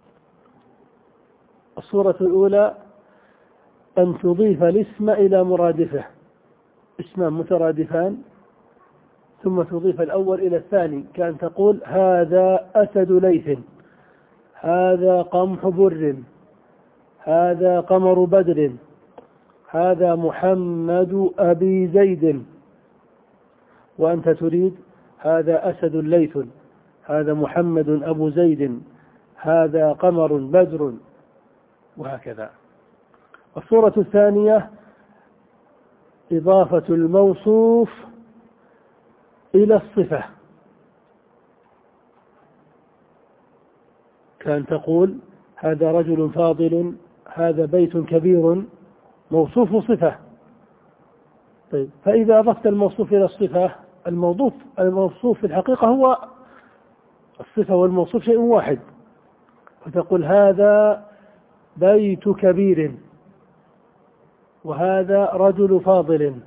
الصورة الأولى أن تضيف الاسم إلى مرادفه، اسمان مترادفان، ثم تضيف الأول إلى الثاني، كأن تقول: هذا أسد ليث، هذا قمح بر، هذا قمر بدر، هذا محمد أبي زيد. وأنت تريد: هذا أسد ليث، هذا محمد أبو زيد، هذا قمر بدر، وهكذا. الصورة الثانية إضافة الموصوف إلى الصفة، كأن تقول: هذا رجل فاضل، هذا بيت كبير، موصوف صفة. طيب، فإذا أضفت الموصوف إلى الصفة، الموصوف الموصوف في الحقيقة هو الصفة والموصوف شيء واحد، فتقول: هذا بيت كبير، وهذا رجل فاضل.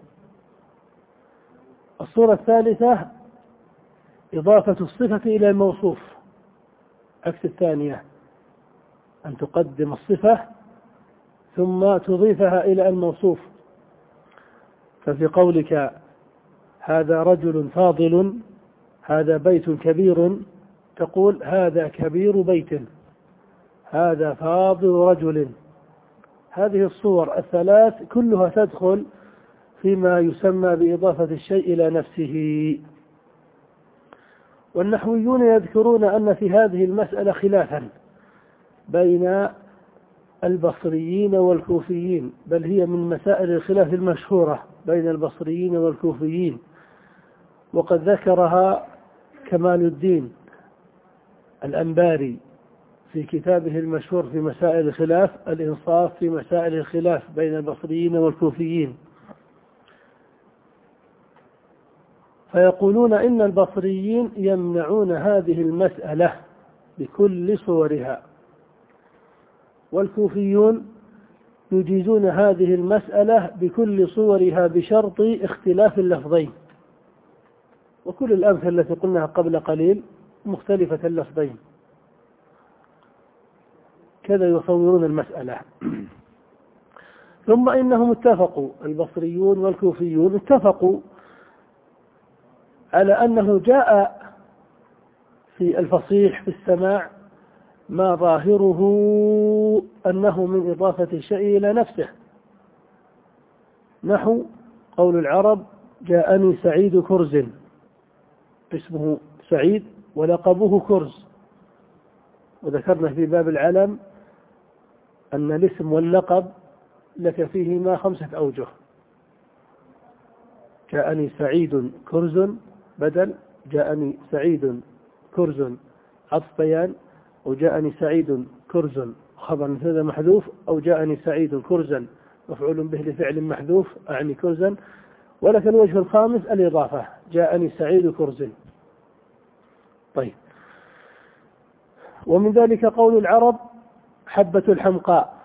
الصورة الثالثة إضافة الصفة إلى الموصوف، عكس الثانية، أن تقدم الصفة ثم تضيفها إلى الموصوف. ففي قولك: هذا رجل فاضل، هذا بيت كبير، تقول: هذا كبير بيت، هذا فاضل رجل. هذه الصور الثلاث كلها تدخل فيما يسمى بإضافة الشيء إلى نفسه. والنحويون يذكرون أن في هذه المسألة خلافا بين البصريين والكوفيين، بل هي من مسائل الخلاف المشهورة بين البصريين والكوفيين، وقد ذكرها كمال الدين الأنباري في كتابه المشهور في مسائل الخلاف، الإنصاف في مسائل الخلاف بين البصريين والكوفيين. فيقولون إن البصريين يمنعون هذه المسألة بكل صورها، والكوفيون يجيزون هذه المسألة بكل صورها بشرط اختلاف اللفظين. وكل الأمثلة التي قلناها قبل قليل مختلفة اللفظين، كذا يصورون المسألة. ثم إنهم اتفقوا، البصريون والكوفيون اتفقوا على أنه جاء في الفصيح في السماع ما ظاهره أنه من إضافة الشيء إلى نفسه، نحو قول العرب: جاءني سعيد كرز، اسمه سعيد ولقبه كرز. وذكرنا في باب العلم أن الاسم واللقب لك فيهما خمسة أوجه. جاءني سعيد كرز بدل، جاءني سعيد كرز عطف بيان، وجاءني سعيد كرز خبر مبتدا محذوف، أو جاءني سعيد كرزا مفعول به لفعل محذوف أعني كرزا. ولك الوجه الخامس الإضافة، جاءني سعيد كرز. طيب، ومن ذلك قول العرب حبة الحمقاء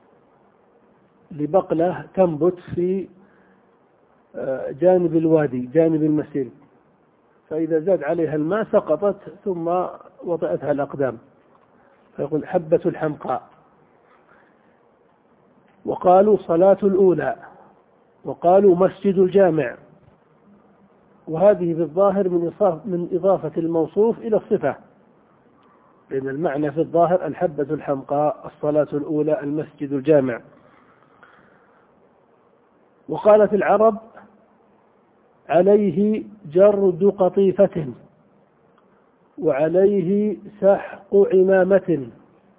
لبقلة تنبت في جانب الوادي جانب المسيل، فإذا زاد عليها الماء سقطت ثم وطئتها الأقدام، فيقول حبة الحمقاء. وقالوا صلاة الأولى، وقالوا مسجد الجامع، وهذه في الظاهر من إضافة الموصوف إلى الصفة، لأن المعنى في الظاهر الحبة الحمقاء، الصلاة الأولى، المسجد الجامع. وقالت العرب عليه جرد قطيفة، وعليه سحق عمامة.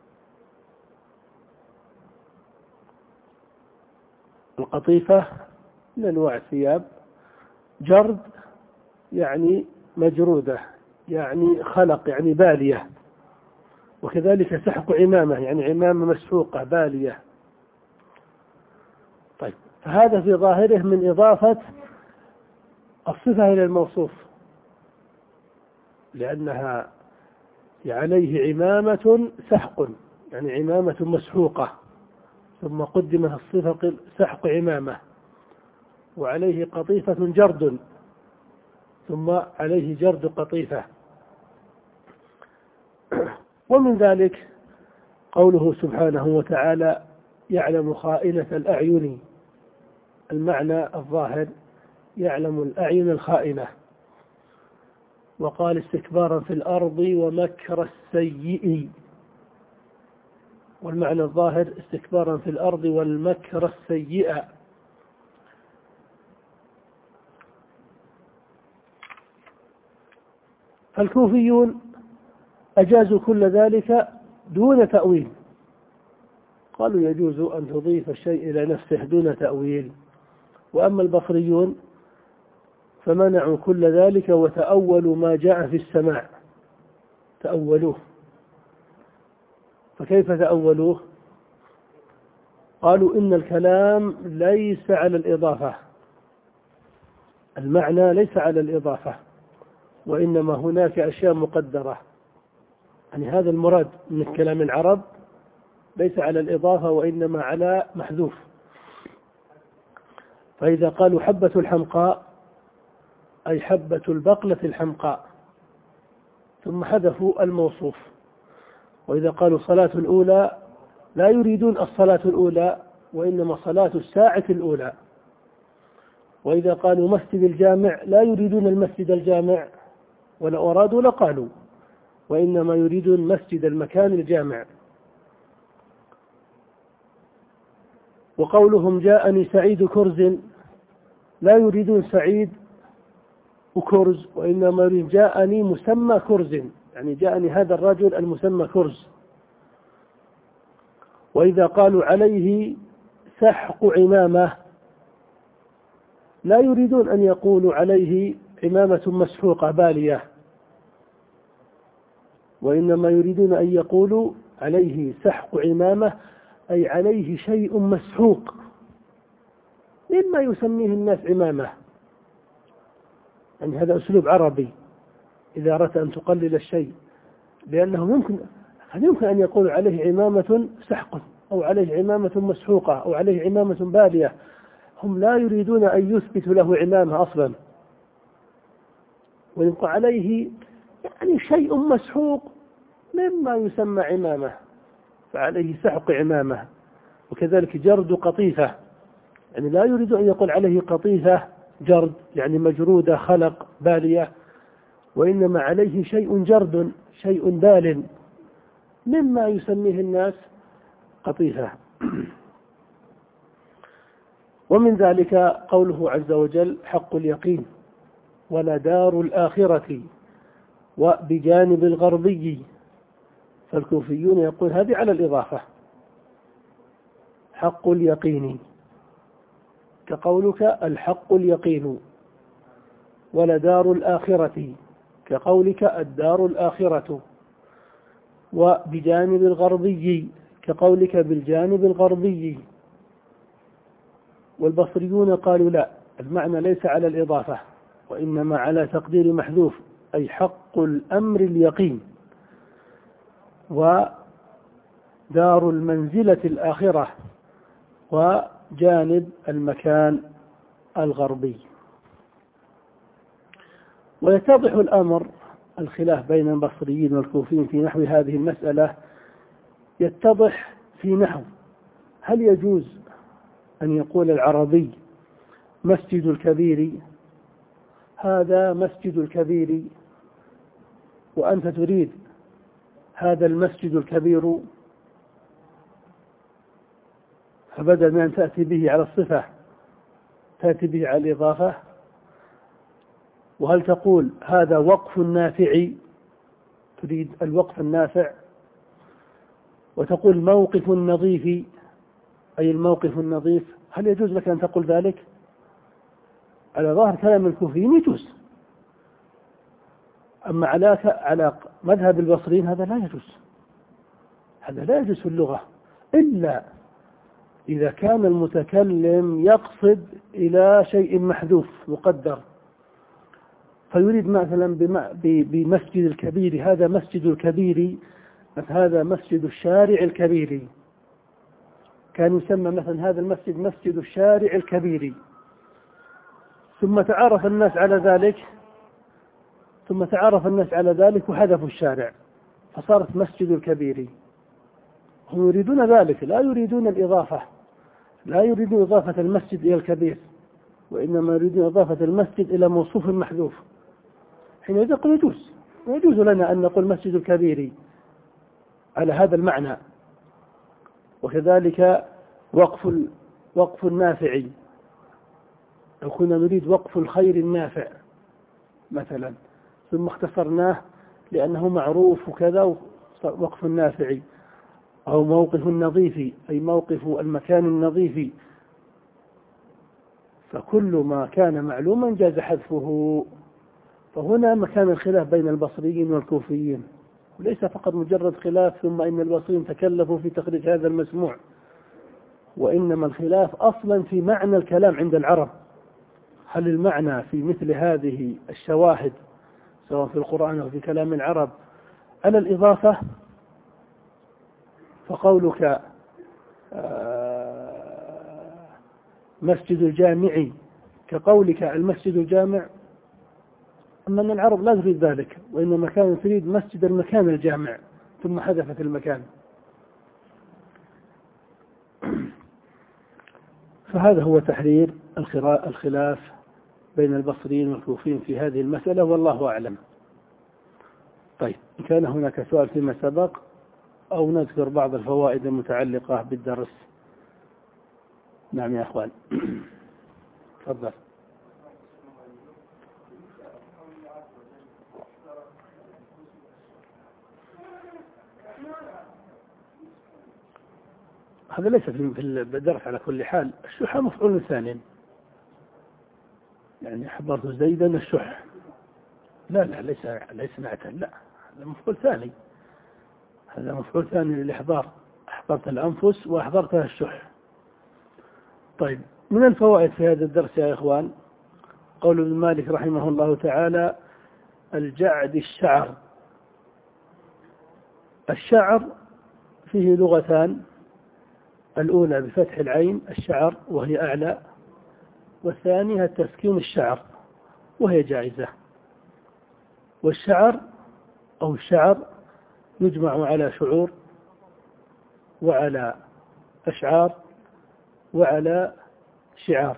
القطيفة من أنواع الثياب، جرد يعني مجرودة يعني خلق يعني بالية، وكذلك سحق عمامة يعني عمامة مسحوقة بالية. طيب، فهذا في ظاهره من إضافة الصفة إلى الموصوف، لأنها عليه عمامة سحق يعني عمامة مسحوقة، ثم قدمت الصفة سحق عمامة، وعليه قطيفة جرد، ثم عليه جرد قطيفة. ومن ذلك قوله سبحانه وتعالى يعلم خائنة الأعين، المعنى الظاهر يعلم الأعين الخائنة. وقال استكبارا في الأرض ومكر السيء، والمعنى الظاهر استكبارا في الأرض والمكر السيء. فالكوفيون أجازوا كل ذلك دون تأويل، قالوا يجوز أن تضيف الشيء إلى نفسه دون تأويل. وأما البصريون فمنعوا كل ذلك وتأولوا ما جاء في السماع، تأولوه. فكيف تأولوه؟ قالوا إن الكلام ليس على الإضافة، المعنى ليس على الإضافة، وإنما هناك أشياء مقدرة، يعني هذا المراد من كلام العرب ليس على الإضافة وإنما على محذوف. فإذا قالوا حبة الحمقاء أي حبة البقلة الحمقاء، ثم حذفوا الموصوف. وإذا قالوا صلاة الأولى لا يريدون الصلاة الأولى وإنما صلاة الساعة الأولى. وإذا قالوا مسجد الجامع لا يريدون المسجد الجامع، ولو أرادوا لقالوا، وإنما يريدون مسجد المكان الجامع. وقولهم جاءني سعيد كرز لا يريدون سعيد وكرز، وإنما يريدون جاءني مسمى كرز، يعني جاءني هذا الرجل المسمى كرز. وإذا قالوا عليه سحق عمامة لا يريدون أن يقولوا عليه عمامة مسحوقة بالية، وإنما يريدون أن يقولوا عليه سحق عمامة أي عليه شيء مسحوق مما يسميه الناس عمامة. يعني هذا أسلوب عربي إذا أردت أن تقلل الشيء، لأنه يمكن يمكن أن يقول عليه عمامة سحق أو عليه عمامة مسحوقة أو عليه عمامة بالية. هم لا يريدون أن يثبتوا له عمامة أصلا، ويبقى عليه يعني شيء مسحوق مما يسمى عمامة، فعليه سحق عمامة. وكذلك جرد قطيفة، يعني لا يريد أن يقول عليه قطيفة جرد يعني مجرودة خلق بالية، وإنما عليه شيء جرد شيء بال مما يسميه الناس قطيفة. ومن ذلك قوله عز وجل حق اليقين ولدار الآخرة وبجانب الغربي. فالكوفيون يقول هذه على الإضافة، حق اليقين، كقولك الحق اليقين. ولدار الآخرة، كقولك الدار الآخرة. وبجانب الغربي، كقولك بالجانب الغربي. والبصريون قالوا لا، المعنى ليس على الإضافة، وإنما على تقدير محذوف، أي حق الأمر اليقين. ودار المنزلة الآخرة، وجانب المكان الغربي. ويتضح الأمر، الخلاف بين البصريين والكوفيين في نحو هذه المسألة يتضح في نحو: هل يجوز أن يقول العربي مسجد الكبير، هذا مسجد الكبير، وأنت تريد هذا المسجد الكبير، فبدل من أن تأتي به على الصفة تأتي به على الإضافة؟ وهل تقول هذا وقف نافع، تريد الوقف النافع، وتقول موقف نظيف أي الموقف النظيف؟ هل يجوز لك أن تقول ذلك؟ على ظاهر كلام الكوفيين يجوز، أما على على مذهب البصريين هذا لا يجوز، هذا لا يجوز في اللغة، إلا إذا كان المتكلم يقصد إلى شيء محذوف مقدر، فيريد مثلا بمسجد الكبير، هذا مسجد الكبير، هذا مسجد الشارع الكبير، كان يسمى مثلا هذا المسجد مسجد الشارع الكبير، ثم تعرف الناس على ذلك ثم تعرف الناس على ذلك وحذفوا الشارع فصارت مسجد الكبير. هم يريدون ذلك، لا يريدون الإضافة، لا يريدون إضافة المسجد إلى الكبير، وإنما يريدون إضافة المسجد إلى موصوف محذوف. حينئذ يقول يجوز، ويجوز لنا أن نقول مسجد الكبير على هذا المعنى. وكذلك وقف وقف النافع، لو كنا نريد وقف الخير النافع مثلا، ثم اختصرناه لأنه معروف وكذا، وقف النافع، أو موقف النظيف أي موقف المكان النظيف، فكل ما كان معلوما جاز حذفه. فهنا مكان الخلاف بين البصريين والكوفيين، وليس فقط مجرد خلاف ثم إن البصريين تكلفوا في تخريج هذا المسموع، وإنما الخلاف أصلا في معنى الكلام عند العرب. هل المعنى في مثل هذه الشواهد سواء في القرآن أو في كلام العرب على الإضافة؟ فقولك مسجد الجامع كقولك المسجد الجامع، أما أن العرب لا تريد ذلك، وإنما كانت تريد مسجد المكان الجامع ثم حذفت المكان. فهذا هو تحرير الخلاف بين البصريين والكوفيين في هذه المسألة، والله أعلم. طيب، إن كان هناك سؤال فيما سبق أو نذكر بعض الفوائد المتعلقة بالدرس. نعم يا أخوان. تفضل. هذا ليس في الدرس على كل حال. الشح مفعول ثاني، يعني حضرت زيدا الشح، لا لا ليس ليس نعتا، لا هذا مفعول ثاني، هذا مفعول ثاني للإحضار، أحضرت الأنفس وأحضرتها الشح. طيب، من الفوائد في هذا الدرس يا إخوان قول ابن مالك رحمه الله تعالى: الجعد الشعر. الشعر فيه لغتان، الأولى بفتح العين الشعر وهي أعلى، والثانية تسكين الشعر وهي جائزة. والشعر أو الشعر يجمع على شعور وعلى أشعار وعلى شعار،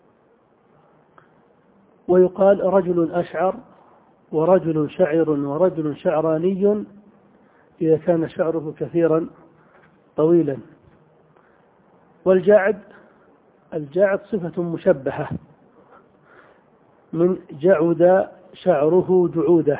ويقال رجل أشعر ورجل شعر ورجل شعراني إذا كان شعره كثيرا طويلا. والجعد الجعد صفة مشبهة من جعد شعره جعوده،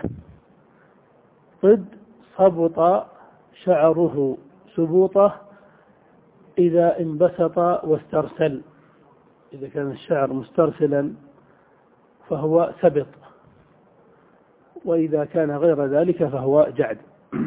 ضد صبط شعره سبوطه، إذا انبسط واسترسل، إذا كان الشعر مسترسلا فهو سبط، وإذا كان غير ذلك فهو جعد.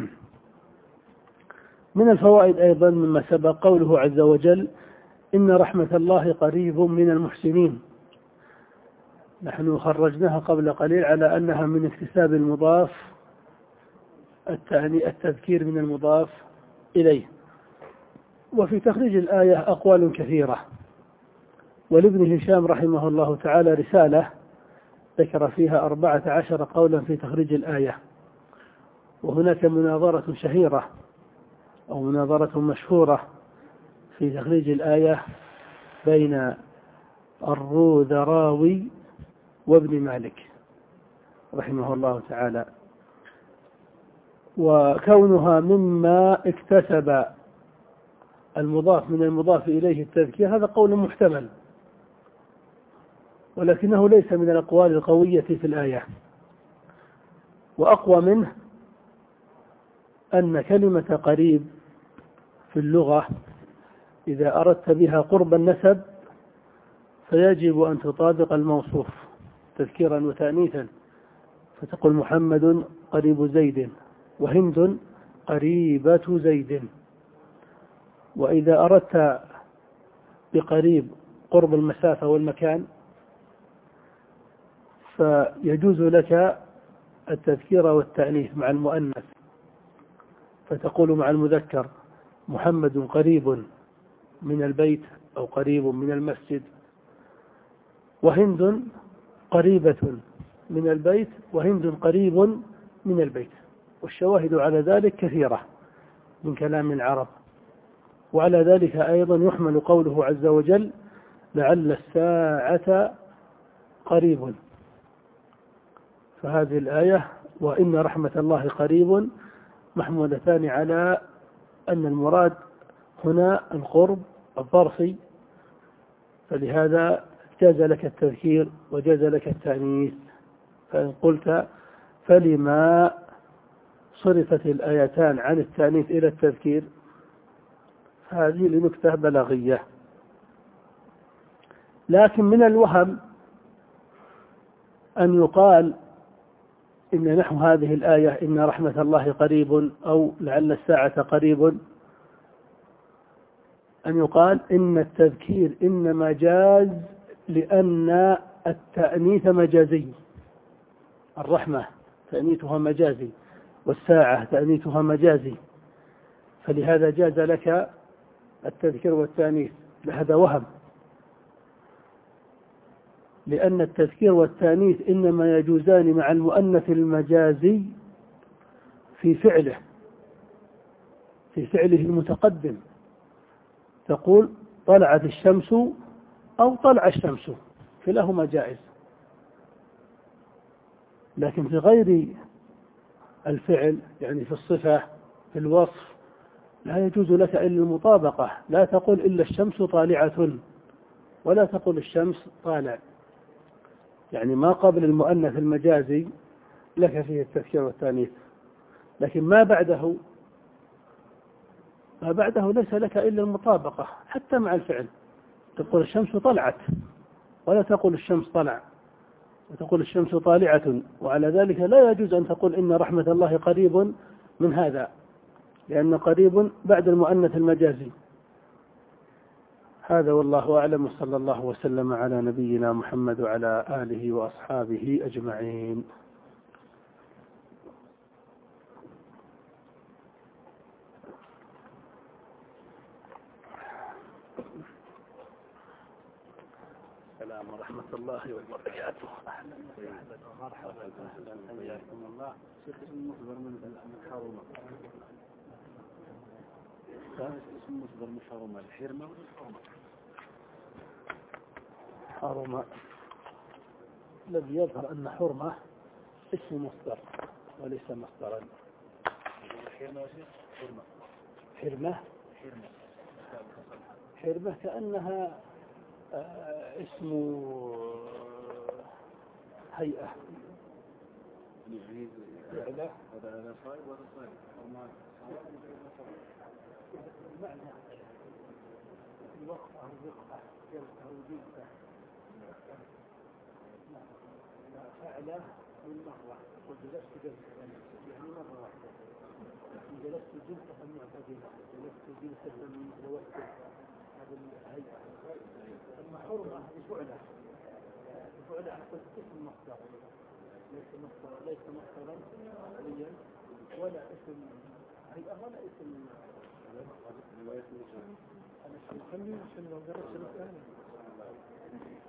من الفوائد أيضا مما سبق قوله عز وجل: إن رحمة الله قريب من المحسنين. نحن خرجناها قبل قليل على أنها من اكتساب المضاف التعني التذكير من المضاف إليه. وفي تخريج الآية أقوال كثيرة، ولابن هشام رحمه الله تعالى رسالة ذكر فيها أربعة عشر قولا في تخريج الآية. وهناك مناظرة شهيرة أو مناظرة مشهورة في تخريج الآية بين الروذراوي وابن مالك رحمه الله تعالى، وكونها مما اكتسب المضاف من المضاف إليه التذكير هذا قول محتمل، ولكنه ليس من الأقوال القوية في الآية. وأقوى منه أن كلمة قريب في اللغة إذا أردت بها قرب النسب فيجب أن تطابق الموصوف تذكيرا وتأنيثا، فتقول محمد قريب زيد، وهند قريبة زيد. وإذا أردت بقريب قرب المسافة والمكان فيجوز لك التذكير والتأنيث مع المؤنث، فتقول مع المذكر محمد قريب من البيت أو قريب من المسجد، وهند قريبة من البيت، وهند قريب من البيت. والشواهد على ذلك كثيرة من كلام العرب. وعلى ذلك أيضا يحمل قوله عز وجل: لعل الساعة قريب. فهذه الآية وإن رحمة الله قريب محمولتان على أن المراد هنا القرب الظرفي، فلهذا جاز لك التذكير وجاز لك التأنيث. فإن قلت فلما صرفت الآيتان عن التأنيث إلى التذكير، هذه لنكتة بلاغية. لكن من الوهم أن يقال إن نحو هذه الآية إن رحمة الله قريب أو لعل الساعة قريب، أن يقال إن التذكير إنما جاز لأن التأنيث مجازي، الرحمة تأنيثها مجازي والساعة تأنيثها مجازي، فلهذا جاز لك التذكير والتأنيث. هذا وهم، لأن التذكير والتأنيث إنما يجوزان مع المؤنث المجازي في فعله في فعله المتقدم، تقول طلعت الشمس أو طلع الشمس، كلاهما جائز. لكن في غير الفعل، يعني في الصفة في الوصف، لا يجوز لك إلا المطابقة. لا تقول إلا الشمس طالعة، ولا تقول الشمس طالع، يعني ما قبل المؤنث المجازي لك فيه التذكير والتأنيث، لكن ما بعده ما بعده ليس لك إلا المطابقة حتى مع الفعل. تقول الشمس طلعت ولا تقول الشمس طلع، وتقول الشمس طالعة. وعلى ذلك لا يجوز أن تقول إن رحمة الله قريب من هذا، لأن قريب بعد المؤنث المجازي. هذا والله أعلم، وصلى الله وسلم على نبينا محمد وعلى آله وأصحابه أجمعين. السلام ورحمة الله وبركاته. أهلا وسهلا ومرحبا، أهلا حياكم الله. شيخ اسم مصدر من حرمة، اسم مصدر من حرمة الحرمة والحرمة. حرمة الذي يظهر أن حرمة اسم مصدر وليس مصدرا. حرمة حرمة حرمة حرمة حرمة كأنها اسم هيئة، فعلة هذا صائب وهذا صائب. الوقفة أو الوقفة جلسة أو جلسة فعله من مرة وجلست جلسة يعني مرة واحدة جلست جلسة معتدلة جلست جلسة متوسطة هذا الهيئة أما حرمة فعلة فعلة أحسن اسم مصدر ليس مصدر ليس مصدرا عليا ولا اسم هيئة ولا اسم أنا خليني عشان لو جربت الثاني